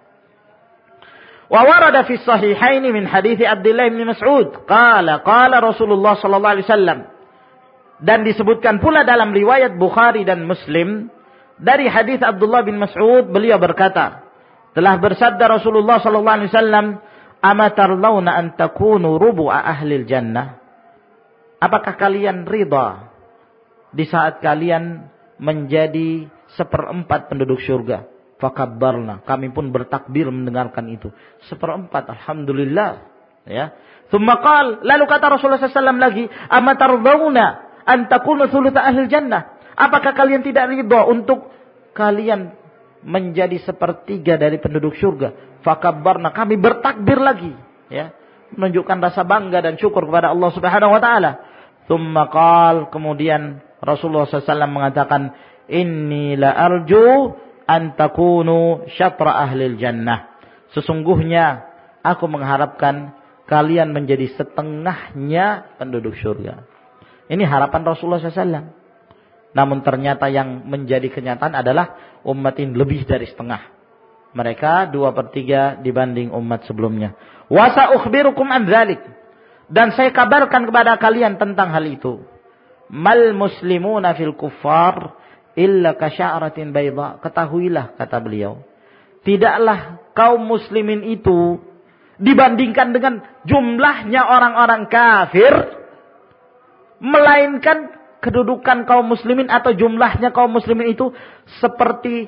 Wa warada fi sahihaini min hadits Abdullah bin Mas'ud qala qala Rasulullah sallallahu alaihi wasallam, dan disebutkan pula dalam riwayat Bukhari dan Muslim dari hadis Abdullah bin Mas'ud, beliau berkata, telah bersabda Rasulullah sallallahu alaihi wasallam, amatarlauna an takunu rubu'a ahlil jannah? Apakah kalian ridha di saat kalian menjadi seperempat penduduk surga? Fakabbarna, kami pun bertakbir mendengarkan itu. Seperempat, alhamdulillah. Ya. Tsumma qala, lalu kata Rasulullah sallallahu alaihi wasallam lagi, amatardawna an takunu thulutsa ahlil jannah? Apakah kalian tidak ridha untuk kalian menjadi sepertiga dari penduduk surga? Fakabbarna, kami bertakbir lagi. Ya. Menunjukkan rasa bangga dan syukur kepada Allah Subhanahu wa taala. Tsumma qala, kemudian Rasulullah sallallahu alaihi wasallam mengatakan, inni la arju an takunu syatra ahlil jannah. Sesungguhnya aku mengharapkan kalian menjadi setengahnya penduduk surga. Ini harapan Rasulullah sallallahu alaihi wasallam. Namun ternyata yang menjadi kenyataan adalah umat ini lebih dari setengah. Mereka dua per tiga dibanding umat sebelumnya. Wa sa'ukhbirukum an dzalik. Dan saya kabarkan kepada kalian tentang hal itu. Mal muslimuna fil kuffar illa kasya'ratin bayda. Ketahuilah, kata beliau, tidaklah kaum muslimin itu dibandingkan dengan jumlahnya orang-orang kafir, melainkan kedudukan kaum muslimin atau jumlahnya kaum muslimin itu seperti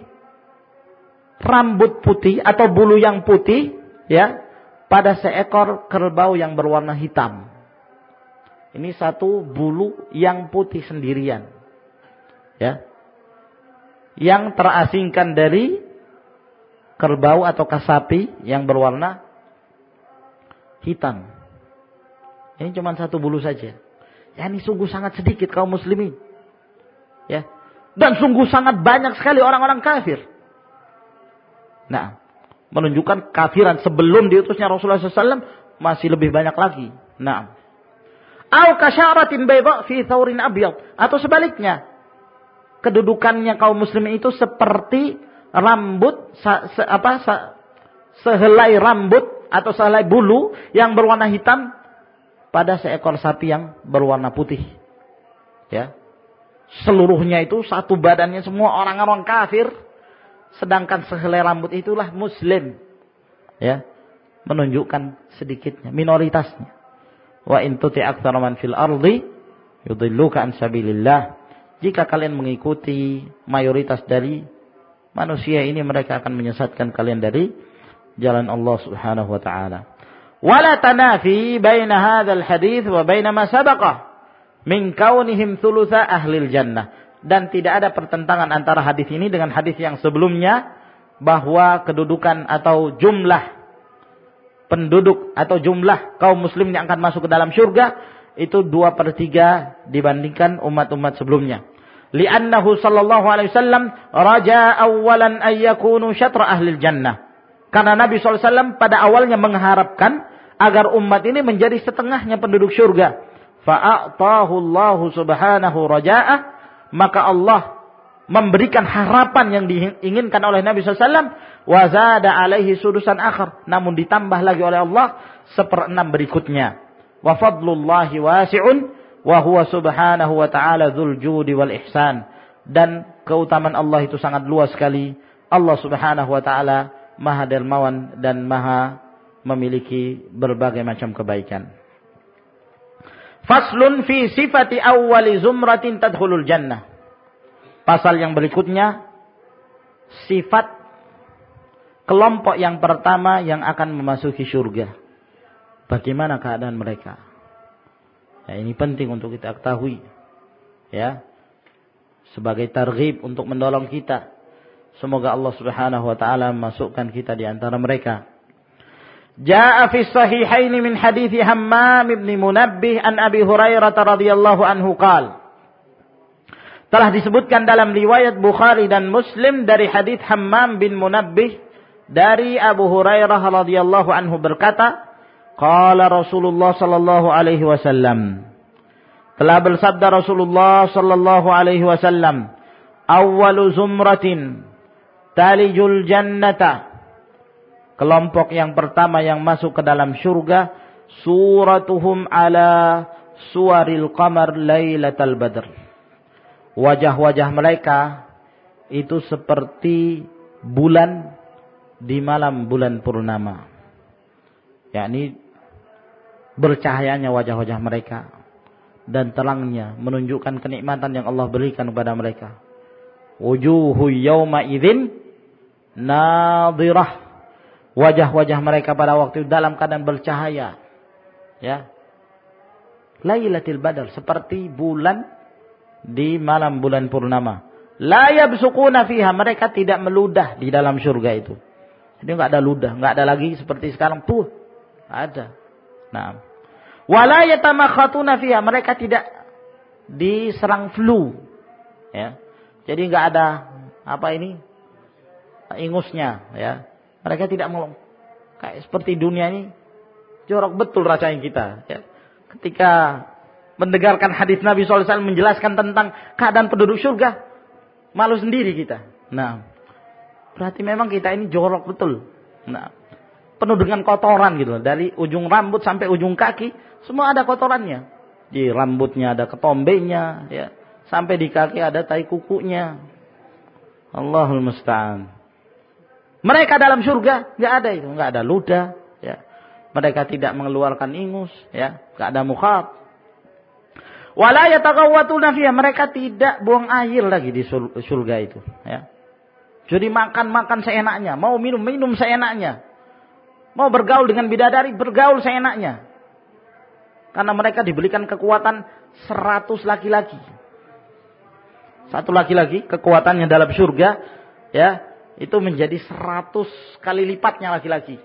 rambut putih atau bulu yang putih, ya, pada seekor kerbau yang berwarna hitam. Ini satu bulu yang putih sendirian, ya, yang terasingkan dari kerbau atau sapi yang berwarna hitam. Ini cuma satu bulu saja. Ya, ini sungguh sangat sedikit kaum muslimin, ya, dan sungguh sangat banyak sekali orang-orang kafir. Nah, menunjukkan kafiran sebelum diutusnya Rasulullah shallallahu alaihi wasallam masih lebih banyak lagi. Nah, au kasyaratin bayda fi thawrin abyad, atau sebaliknya, kedudukannya kaum muslimin itu seperti rambut sa, se, apa sa, sehelai rambut atau sehelai bulu yang berwarna hitam pada seekor sapi yang berwarna putih. Ya. Seluruhnya itu satu badannya semua orang-orang kafir, sedangkan sehelai rambut itulah muslim. Ya. Menunjukkan sedikitnya, minoritasnya. Wa in tuti aktsara man fil ardi yudilluka an sabilillah. Jika kalian mengikuti mayoritas dari manusia ini, mereka akan menyesatkan kalian dari jalan Allah Subhanahu wa taala. Wala tanafi baina hadzal hadits wa baina ma sabaqa min kaunihim thulutsa ahlil jannah. Dan tidak ada pertentangan antara hadis ini dengan hadis yang sebelumnya, bahwa kedudukan atau jumlah penduduk atau jumlah kaum muslim yang akan masuk ke dalam syurga itu dua per tiga dibandingkan umat-umat sebelumnya. Li'annahu sallallahu alaihi wasallam raja awalan ay yakunu syatra ahlil jannah. Karena Nabi sallallahu alaihi wasallam pada awalnya mengharapkan agar umat ini menjadi setengahnya penduduk syurga. Fa'atahu Allah subhanahu raja'ah, maka Allah memberikan harapan yang diinginkan oleh Nabi sallallahu alaihi wasallam, wa zada alaihi sudusan akhar, namun ditambah lagi oleh Allah seperenam berikutnya. Wa fadlullahi wasi'un wa huwa subhanahu wa ta'ala dzul judi wal ihsan. Dan keutamaan Allah itu sangat luas sekali. Allah subhanahu wa ta'ala maha dermawan dan maha memiliki berbagai macam kebaikan. Faslun fi sifati awwali zumratin tadkhulul jannah. Pasal yang berikutnya, sifat kelompok yang pertama yang akan memasuki surga. Bagaimana keadaan mereka? Ya, ini penting untuk kita ketahui. Ya. Sebagai targhib untuk mendorong kita. Semoga Allah Subhanahu wa taala memasukkan kita di antara mereka. Jaa fi sahihain min hadits Hammam bin Munabbih an Abi Hurairah radhiyallahu anhu qala. Telah disebutkan dalam riwayat Bukhari dan Muslim dari hadits Hammam bin Munabbih dari Abu Hurairah radhiyallahu anhu berkata, qala Rasulullah sallallahu alaihi wasallam. Telah bersabda Rasulullah sallallahu alaihi wasallam, awwalu zumratin talijul jannata. Kelompok yang pertama yang masuk ke dalam syurga, suratuhum ala suwaril qamar lailatal badr. Wajah-wajah mereka itu seperti bulan di malam bulan purnama. Yakni bercahayanya wajah-wajah mereka dan terangnya menunjukkan kenikmatan yang Allah berikan kepada mereka. Wujuhu yawma idzin nadhirah. Wajah-wajah mereka pada waktu itu dalam keadaan bercahaya. Ya. Lailatul Badr, seperti bulan di malam bulan purnama. La yabsuquna fiha, mereka tidak meludah di dalam surga itu. Jadi enggak ada ludah, enggak ada lagi seperti sekarang tuh. Ada. Nah. Wala yatamakhatuna fiha, mereka tidak diserang flu. Ya. Jadi enggak ada apa ini? Ingusnya, ya. Mereka tidak mau kayak seperti dunia ini jorok betul rasanya kita, ya. Ketika mendengarkan hadis Nabi shallallahu alaihi wasallam menjelaskan tentang keadaan penduduk surga, malu sendiri kita. Nah, berarti memang kita ini jorok betul. Nah, penuh dengan kotoran gitu, dari ujung rambut sampai ujung kaki, semua ada kotorannya. Di rambutnya ada ketombenya, ya. Sampai di kaki ada tai kukunya. Allahul musta'an. Mereka dalam surga nggak ada itu, nggak ada ludah, ya. Mereka tidak mengeluarkan ingus, ya, nggak ada mukhat. Wala yataghawwatuna fiha, mereka tidak buang air lagi di surga itu, ya. Jadi makan-makan seenaknya, mau minum-minum seenaknya. Mau bergaul dengan bidadari, bergaul seenaknya. Karena mereka diberikan kekuatan seratus laki-laki. Satu laki-laki kekuatannya dalam surga, ya, itu menjadi seratus kali lipatnya laki-laki.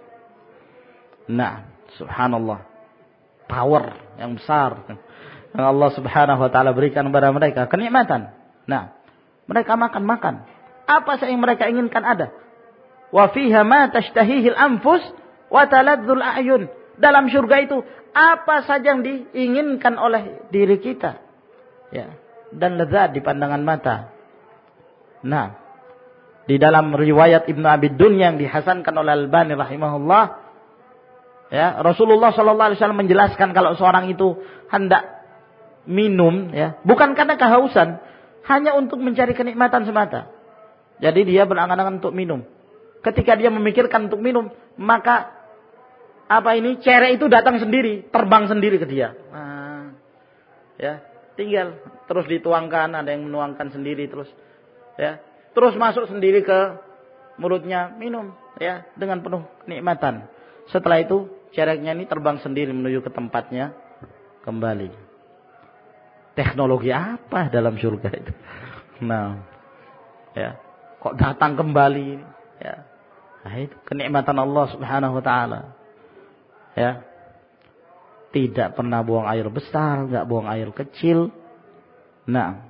Nah, subhanallah. Power yang besar yang Allah Subhanahu wa taala berikan kepada mereka, kenikmatan. Nah, mereka makan-makan. Apa yang mereka inginkan ada. Wa fiha ma tashtahihil anfus wa taladzul a'yun. Dalam surga itu apa saja yang diinginkan oleh diri kita. Ya, dan lezat di pandangan mata. Nah, di dalam riwayat Ibnu Abi Dunya yang dihasankan oleh Al-Albani rahimahullah, ya, Rasulullah sallallahu alaihi wasallam menjelaskan kalau seorang itu hendak minum, ya, bukan karena kehausan, hanya untuk mencari kenikmatan semata. Jadi dia berangan-angan untuk minum. Ketika dia memikirkan untuk minum, maka apa ini cere itu datang sendiri, terbang sendiri ke dia. Nah, ya, tinggal terus dituangkan, ada yang menuangkan sendiri terus, ya, terus masuk sendiri ke mulutnya, minum, ya, dengan penuh kenikmatan. Setelah itu cereknya ini terbang sendiri menuju ke tempatnya kembali. Teknologi apa dalam surga itu? Nah, ya, kok datang kembali, ya. Nah, itu kenikmatan Allah Subhanahu wa taala. Ya. Tidak pernah buang air besar, enggak buang air kecil. Nah.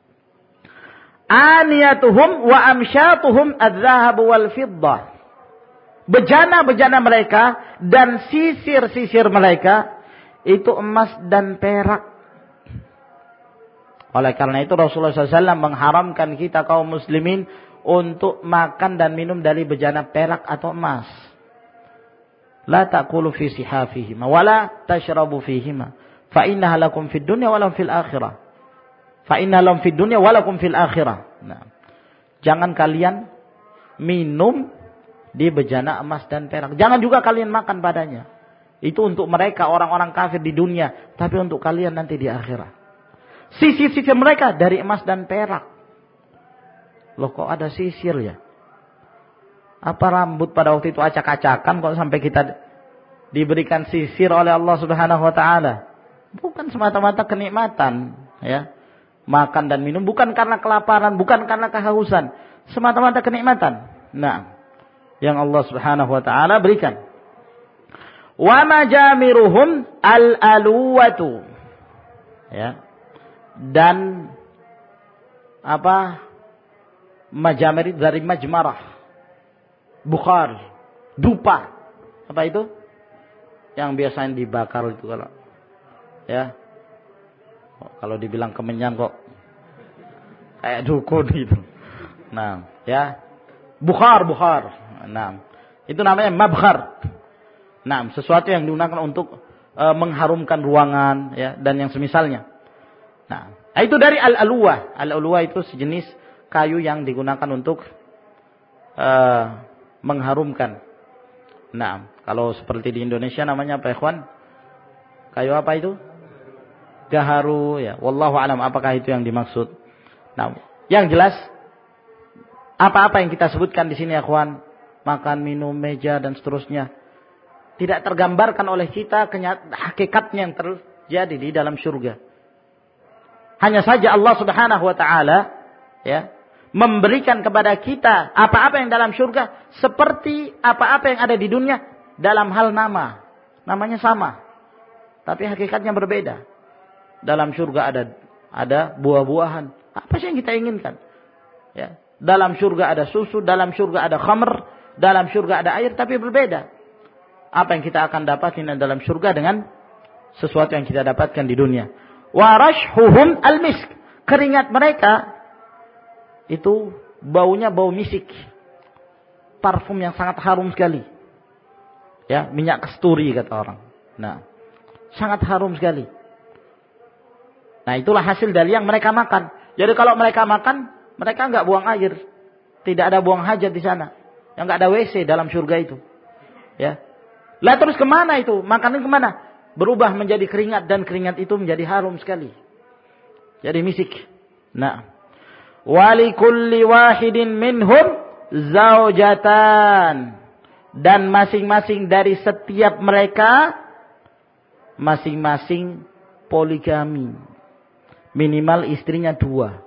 Aniyatuhum wa amsyatuhum adz-dzahab wal fiddah. Bejana-bejana mereka dan sisir-sisir mereka itu emas dan perak. Oleh karena itu Rasulullah sallallahu alaihi wasallam mengharamkan kita kaum muslimin untuk makan dan minum dari bejana perak atau emas. La ta'kulu fi sihafihima wa la tashrabu fihima fa innaha lakum fid dunya wa lahum fil akhirah. Fa inna lahum fid dunya wa lakum fil akhirah. Nah, jangan kalian minum di bejana emas dan perak. Jangan juga kalian makan padanya. Itu untuk mereka orang-orang kafir di dunia, tapi untuk kalian nanti di akhirat. Sisir-sisir mereka dari emas dan perak. Loh, kok ada sisir ya? Apa rambut pada waktu itu acak-acakan kok sampai kita diberikan sisir oleh Allah Subhanahu wa taala? Bukan semata-mata kenikmatan, ya. Makan dan minum bukan karena kelaparan, bukan karena kehausan, semata-mata kenikmatan. Nah, yang Allah Subhanahu wa taala berikan. Wa majamiruhum al-aluwatu. Ya. Dan apa? Majamir dari majmarah. Bukhar, dupa. Apa itu? Yang biasanya dibakar itu kalau ya. Kalau dibilang kemenyan kok kayak dukun gitu. Nah, ya. Bukhar, bukhar. Nah, itu namanya mabkhar. Nah, sesuatu yang digunakan untuk e, mengharumkan ruangan, ya, dan yang semisalnya. Nah, itu dari al-alwa. Al-alwa itu sejenis kayu yang digunakan untuk e, mengharumkan. Nah, kalau seperti di Indonesia namanya apa, ikhwan? Kayu apa itu? Gaharu, ya. Wallahu alam apakah itu yang dimaksud. Nah, yang jelas apa-apa yang kita sebutkan di sini, ikhwan, makan, minum, meja dan seterusnya, tidak tergambarkan oleh kita hakikatnya yang terjadi di dalam surga. Hanya saja Allah Subhanahu wa taala, ya, memberikan kepada kita apa-apa yang dalam surga seperti apa-apa yang ada di dunia dalam hal nama. Namanya sama, tapi hakikatnya berbeda. Dalam surga ada ada buah-buahan. Apa sih yang kita inginkan? Ya, dalam surga ada susu, dalam surga ada khamr, dalam surga ada air, tapi berbeda. Apa yang kita akan dapatin dalam surga dengan sesuatu yang kita dapatkan di dunia. Wa rashhuhum al-misk. Keringat mereka itu baunya bau misik. Parfum yang sangat harum sekali. Ya, minyak kasturi kata orang. Nah, sangat harum sekali. Nah, itulah hasil dari yang mereka makan. Jadi kalau mereka makan, mereka enggak buang air. Tidak ada buang hajat di sana. Yang enggak ada W C dalam surga itu. Ya. Lah terus kemana itu? Makanan kemana? Berubah menjadi keringat dan keringat itu menjadi harum sekali. Jadi misik. Nah, walikulli wahidin minhum zaujatan, dan masing-masing dari setiap mereka masing-masing poligami, minimal istrinya dua,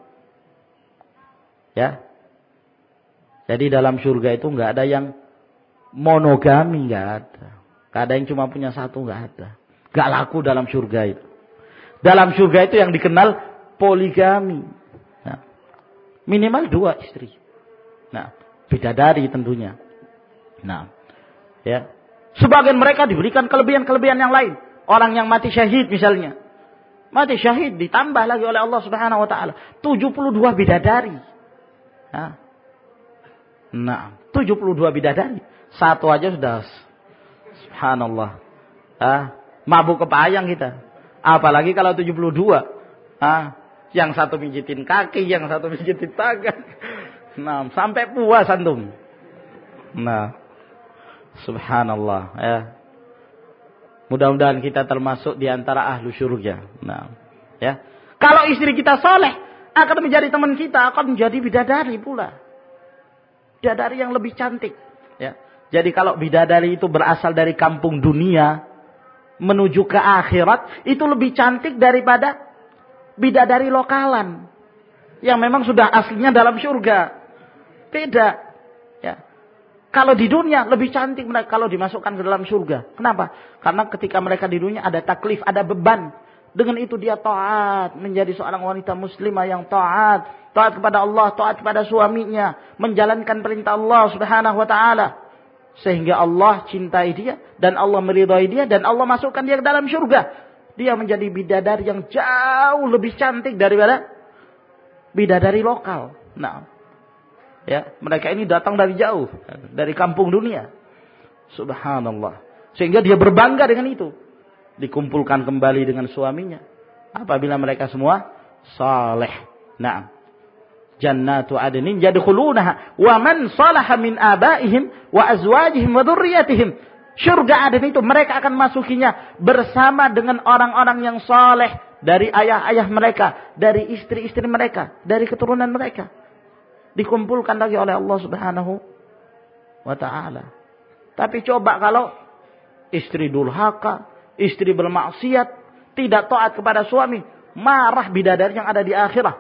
ya. Jadi dalam surga itu nggak ada yang monogami, nggak ada, nggak ada yang cuma punya satu, nggak ada, nggak laku dalam surga itu. Dalam surga itu yang dikenal poligami. Nah, minimal dua istri. Nah, bidadari tentunya. Nah, ya. Sebagian mereka diberikan kelebihan-kelebihan yang lain. Orang yang mati syahid misalnya. Mati syahid ditambah lagi oleh Allah Subhanahu wa taala tujuh puluh dua bidadari. Nah, nah tujuh puluh dua bidadari. Satu aja sudah subhanallah. Ah, mabuk kepayang kita. Apalagi kalau tujuh puluh dua. Ah, yang satu mijitin kaki, yang satu mijitin tangan. Nah, sampai puas antum. Nah, subhanallah ya. Mudah-mudahan kita termasuk di antara ahlu syurga. Nah, ya. Kalau istri kita soleh, akan menjadi teman kita, akan menjadi bidadari pula. Bidadari yang lebih cantik. Ya. Jadi kalau bidadari itu berasal dari kampung dunia, menuju ke akhirat, itu lebih cantik daripada bidadari lokalan. Yang memang sudah aslinya dalam syurga. Beda. Ya. Kalau di dunia lebih cantik mereka kalau dimasukkan ke dalam surga. Kenapa? Karena ketika mereka di dunia ada taklif, ada beban. Dengan itu dia taat, menjadi seorang wanita muslimah yang taat, taat kepada Allah, taat kepada suaminya, menjalankan perintah Allah Subhanahu wa taala. Sehingga Allah cintai dia dan Allah meridhai dia dan Allah masukkan dia ke dalam surga. Dia menjadi bidadari yang jauh lebih cantik daripada bidadari lokal. Nah, ya, mereka ini datang dari jauh, dari kampung dunia. Subhanallah. Sehingga dia berbangga dengan itu. Dikumpulkan kembali dengan suaminya. Apabila mereka semua saleh. Naam. Jannatu adnin yadkhulunaha wa man salaha min abaihim wa azwajihim wa dzurriyyatihim. Surga Aden itu mereka akan masukinya bersama dengan orang-orang yang saleh dari ayah-ayah mereka, dari istri-istri mereka, dari keturunan mereka. Dikumpulkan lagi oleh Allah Subhanahu wa taala. Tapi coba kalau istri durhaka, istri bermaksiat, tidak taat kepada suami, marah bidadari yang ada di akhirat.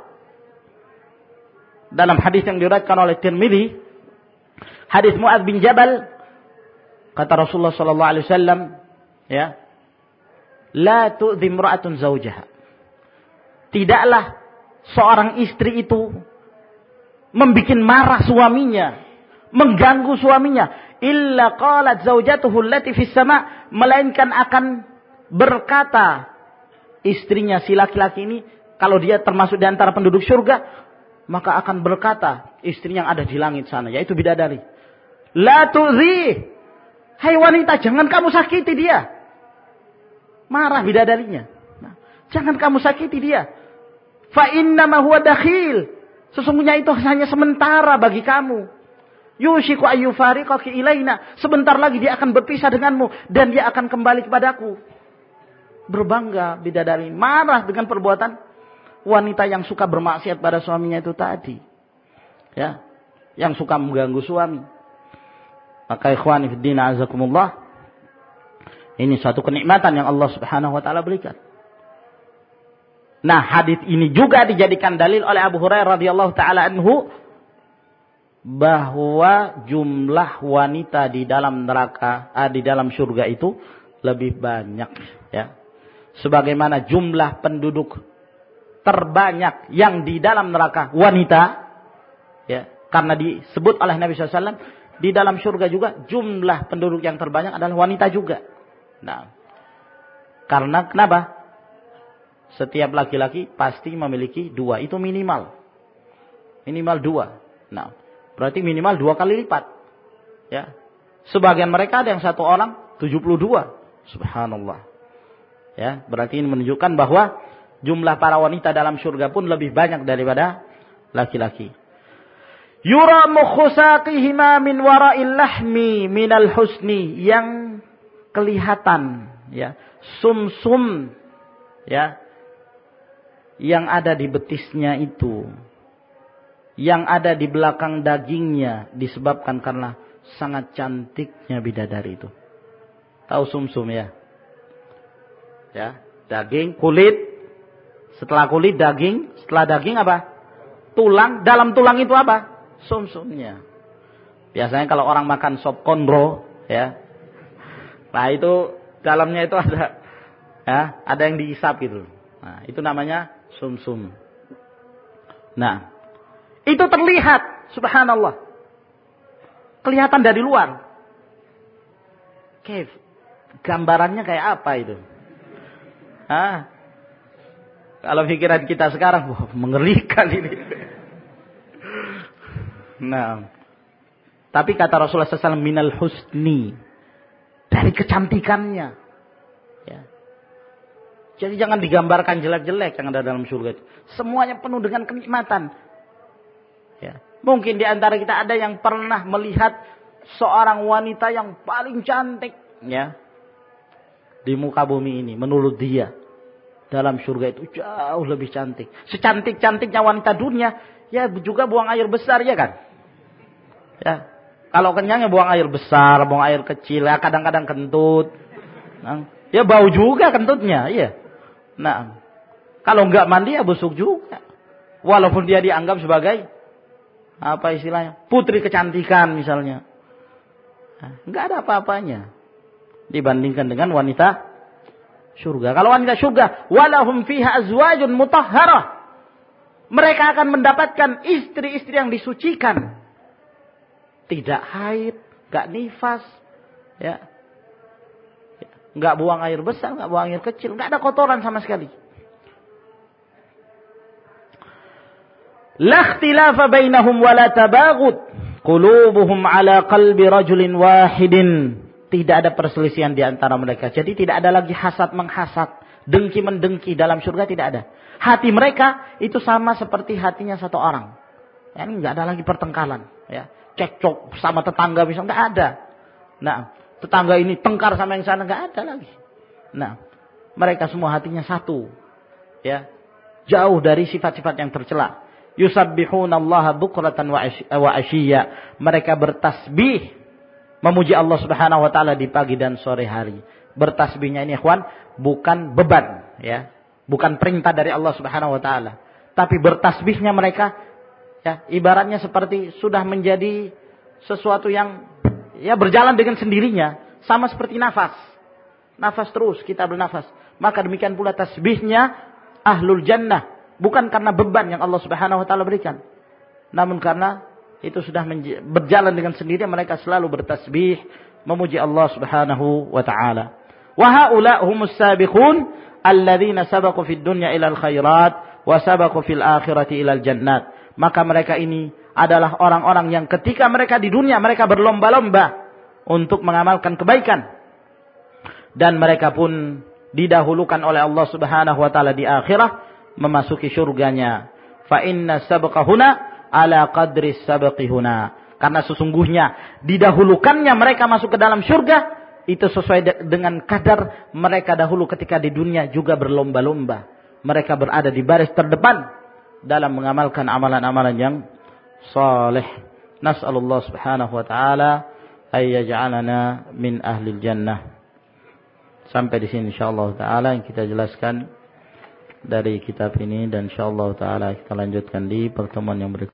Dalam hadis yang diriwayatkan oleh Tirmidzi, hadis Muadz bin Jabal, kata Rasulullah sallallahu alaihi wasallam, ya, la tu'dhi imra'atun zawjaha. Tidaklah seorang istri itu membikin marah suaminya, mengganggu suaminya, illa qalat zaujatuhu allati fis sama', melainkan akan berkata istrinya si laki-laki ini, kalau dia termasuk di antara penduduk surga, maka akan berkata istri yang ada di langit sana, yaitu bidadari, la tu'zi, hai wanita, jangan kamu sakiti dia. Marah bidadarinya, nah, jangan kamu sakiti dia. Fa innama huwa dakhil, sesungguhnya itu hanya sementara bagi kamu. Yushiku ayyufariqaki ilaina, sebentar lagi dia akan berpisah denganmu dan dia akan kembali kepadaku. Berbangga bidadari, marah dengan perbuatan wanita yang suka bermaksiat pada suaminya itu tadi. Ya, yang suka mengganggu suami. Maka ikhwani fid din azakumullah, ini suatu kenikmatan yang Allah Subhanahu wa taala berikan. Nah, hadis ini juga dijadikan dalil oleh Abu Hurairah radhiyallahu taala anhu bahwa jumlah wanita di dalam neraka, ah, di dalam surga itu lebih banyak, ya. Sebagaimana jumlah penduduk terbanyak yang di dalam neraka wanita, ya, karena disebut oleh Nabi sallallahu alaihi wasallam di dalam surga juga jumlah penduduk yang terbanyak adalah wanita juga. Nah, karena kenapa? Setiap laki-laki pasti memiliki dua, itu minimal. Minimal dua. Nah, berarti minimal dua kali lipat. Ya. Sebagian mereka ada yang satu orang tujuh puluh dua. Subhanallah. Ya, berarti ini menunjukkan bahwa jumlah para wanita dalam surga pun lebih banyak daripada laki-laki. Yura mukhusaqihima min wara'il lahmi minal husni, yang kelihatan, ya, sum-sum, ya, yang ada di betisnya itu, yang ada di belakang dagingnya, disebabkan karena sangat cantiknya bidadari itu. Tahu sumsum ya? Ya, daging, kulit, setelah kulit daging, setelah daging apa? Tulang, dalam tulang itu apa? Sumsumnya. Biasanya kalau orang makan sop konro, ya, nah itu dalamnya itu ada, ya, ada yang diisap gitu. Nah, itu namanya sumsum. Nah, itu terlihat, subhanallah, kelihatan dari luar. Kaif? Gambarannya kayak apa itu? Hah? Kalau pikiran kita sekarang, wah, mengerikan ini. Nah, tapi kata Rasulullah sallallahu alaihi wasallam minal husni, dari kecantikannya. Ya. Jadi jangan digambarkan jelek-jelek yang ada dalam surga itu. Semuanya penuh dengan kenikmatan. Ya. Mungkin di antara kita ada yang pernah melihat seorang wanita yang paling cantik, ya, di muka bumi ini, menurut dia. Dalam surga itu jauh lebih cantik. Secantik-cantiknya wanita dunia, ya juga buang air besar, ya kan? Ya. Kalau kenyangnya buang air besar, buang air kecil, ya kadang-kadang kentut. Nah, ya bau juga kentutnya, iya. Nah, kalau enggak mandi ya busuk juga. Walaupun dia dianggap sebagai apa istilahnya? Putri kecantikan misalnya. Nah, enggak ada apa-apanya dibandingkan dengan wanita surga. Kalau wanita surga, walahum fiha azwajun mutahharah. Mereka akan mendapatkan istri-istri yang disucikan. Tidak haid, enggak nifas, ya. Enggak buang air besar, enggak buang air kecil, enggak ada kotoran sama sekali. La ikhtilafa bainahum wa la tabaghud. Qulubuhum ala qalbi rajulin wahidin. Tidak ada perselisihan di antara mereka. Jadi tidak ada lagi hasad menghasad, dengki mendengki dalam surga, tidak ada. Hati mereka itu sama seperti hatinya satu orang. Ya, ini enggak ada lagi pertengkaran, ya. Cekcok sama tetangga misalnya enggak ada. Nah, tetangga ini tengkar sama yang sana enggak ada lagi. Nah, mereka semua hatinya satu. Ya. Jauh dari sifat-sifat yang tercela. Yusabbihunallaha bukratan wa ashiya. Mereka bertasbih, memuji Allah Subhanahu wa taala di pagi dan sore hari. Bertasbihnya ini ikhwan bukan beban, ya. Bukan perintah dari Allah Subhanahu wa taala. Tapi bertasbihnya mereka, ya, ibaratnya seperti sudah menjadi sesuatu yang, ya, berjalan dengan sendirinya, sama seperti nafas. Nafas terus kita bernafas. Maka demikian pula tasbihnya ahlul jannah, bukan karena beban yang Allah Subhanahu wa taala berikan, namun karena itu sudah menj- berjalan dengan sendiri, mereka selalu bertasbih memuji Allah Subhanahu wa taala. Wa haula humus sabiqun alladzina sabaqu fid dunya ilal khairat wa sabaqu fil akhirati ilal jannat. Maka mereka ini adalah orang-orang yang ketika mereka di dunia mereka berlomba-lomba untuk mengamalkan kebaikan, dan mereka pun didahulukan oleh Allah Subhanahu wa taala di akhirat memasuki surganya. Fa inna sabqahuna ala qadri sabqihuna. Karena sesungguhnya didahulukannya mereka masuk ke dalam surga itu sesuai de- dengan kadar mereka dahulu ketika di dunia juga berlomba-lomba. Mereka berada di baris terdepan dalam mengamalkan amalan-amalan yang saleh. Nas'alullah Subhanahu wa taala ay yaj'alana min ahlil jannah. Sampai di sini insyaallah taala yang kita jelaskan dari kitab ini, dan insyaallah taala kita lanjutkan di pertemuan yang berikutnya.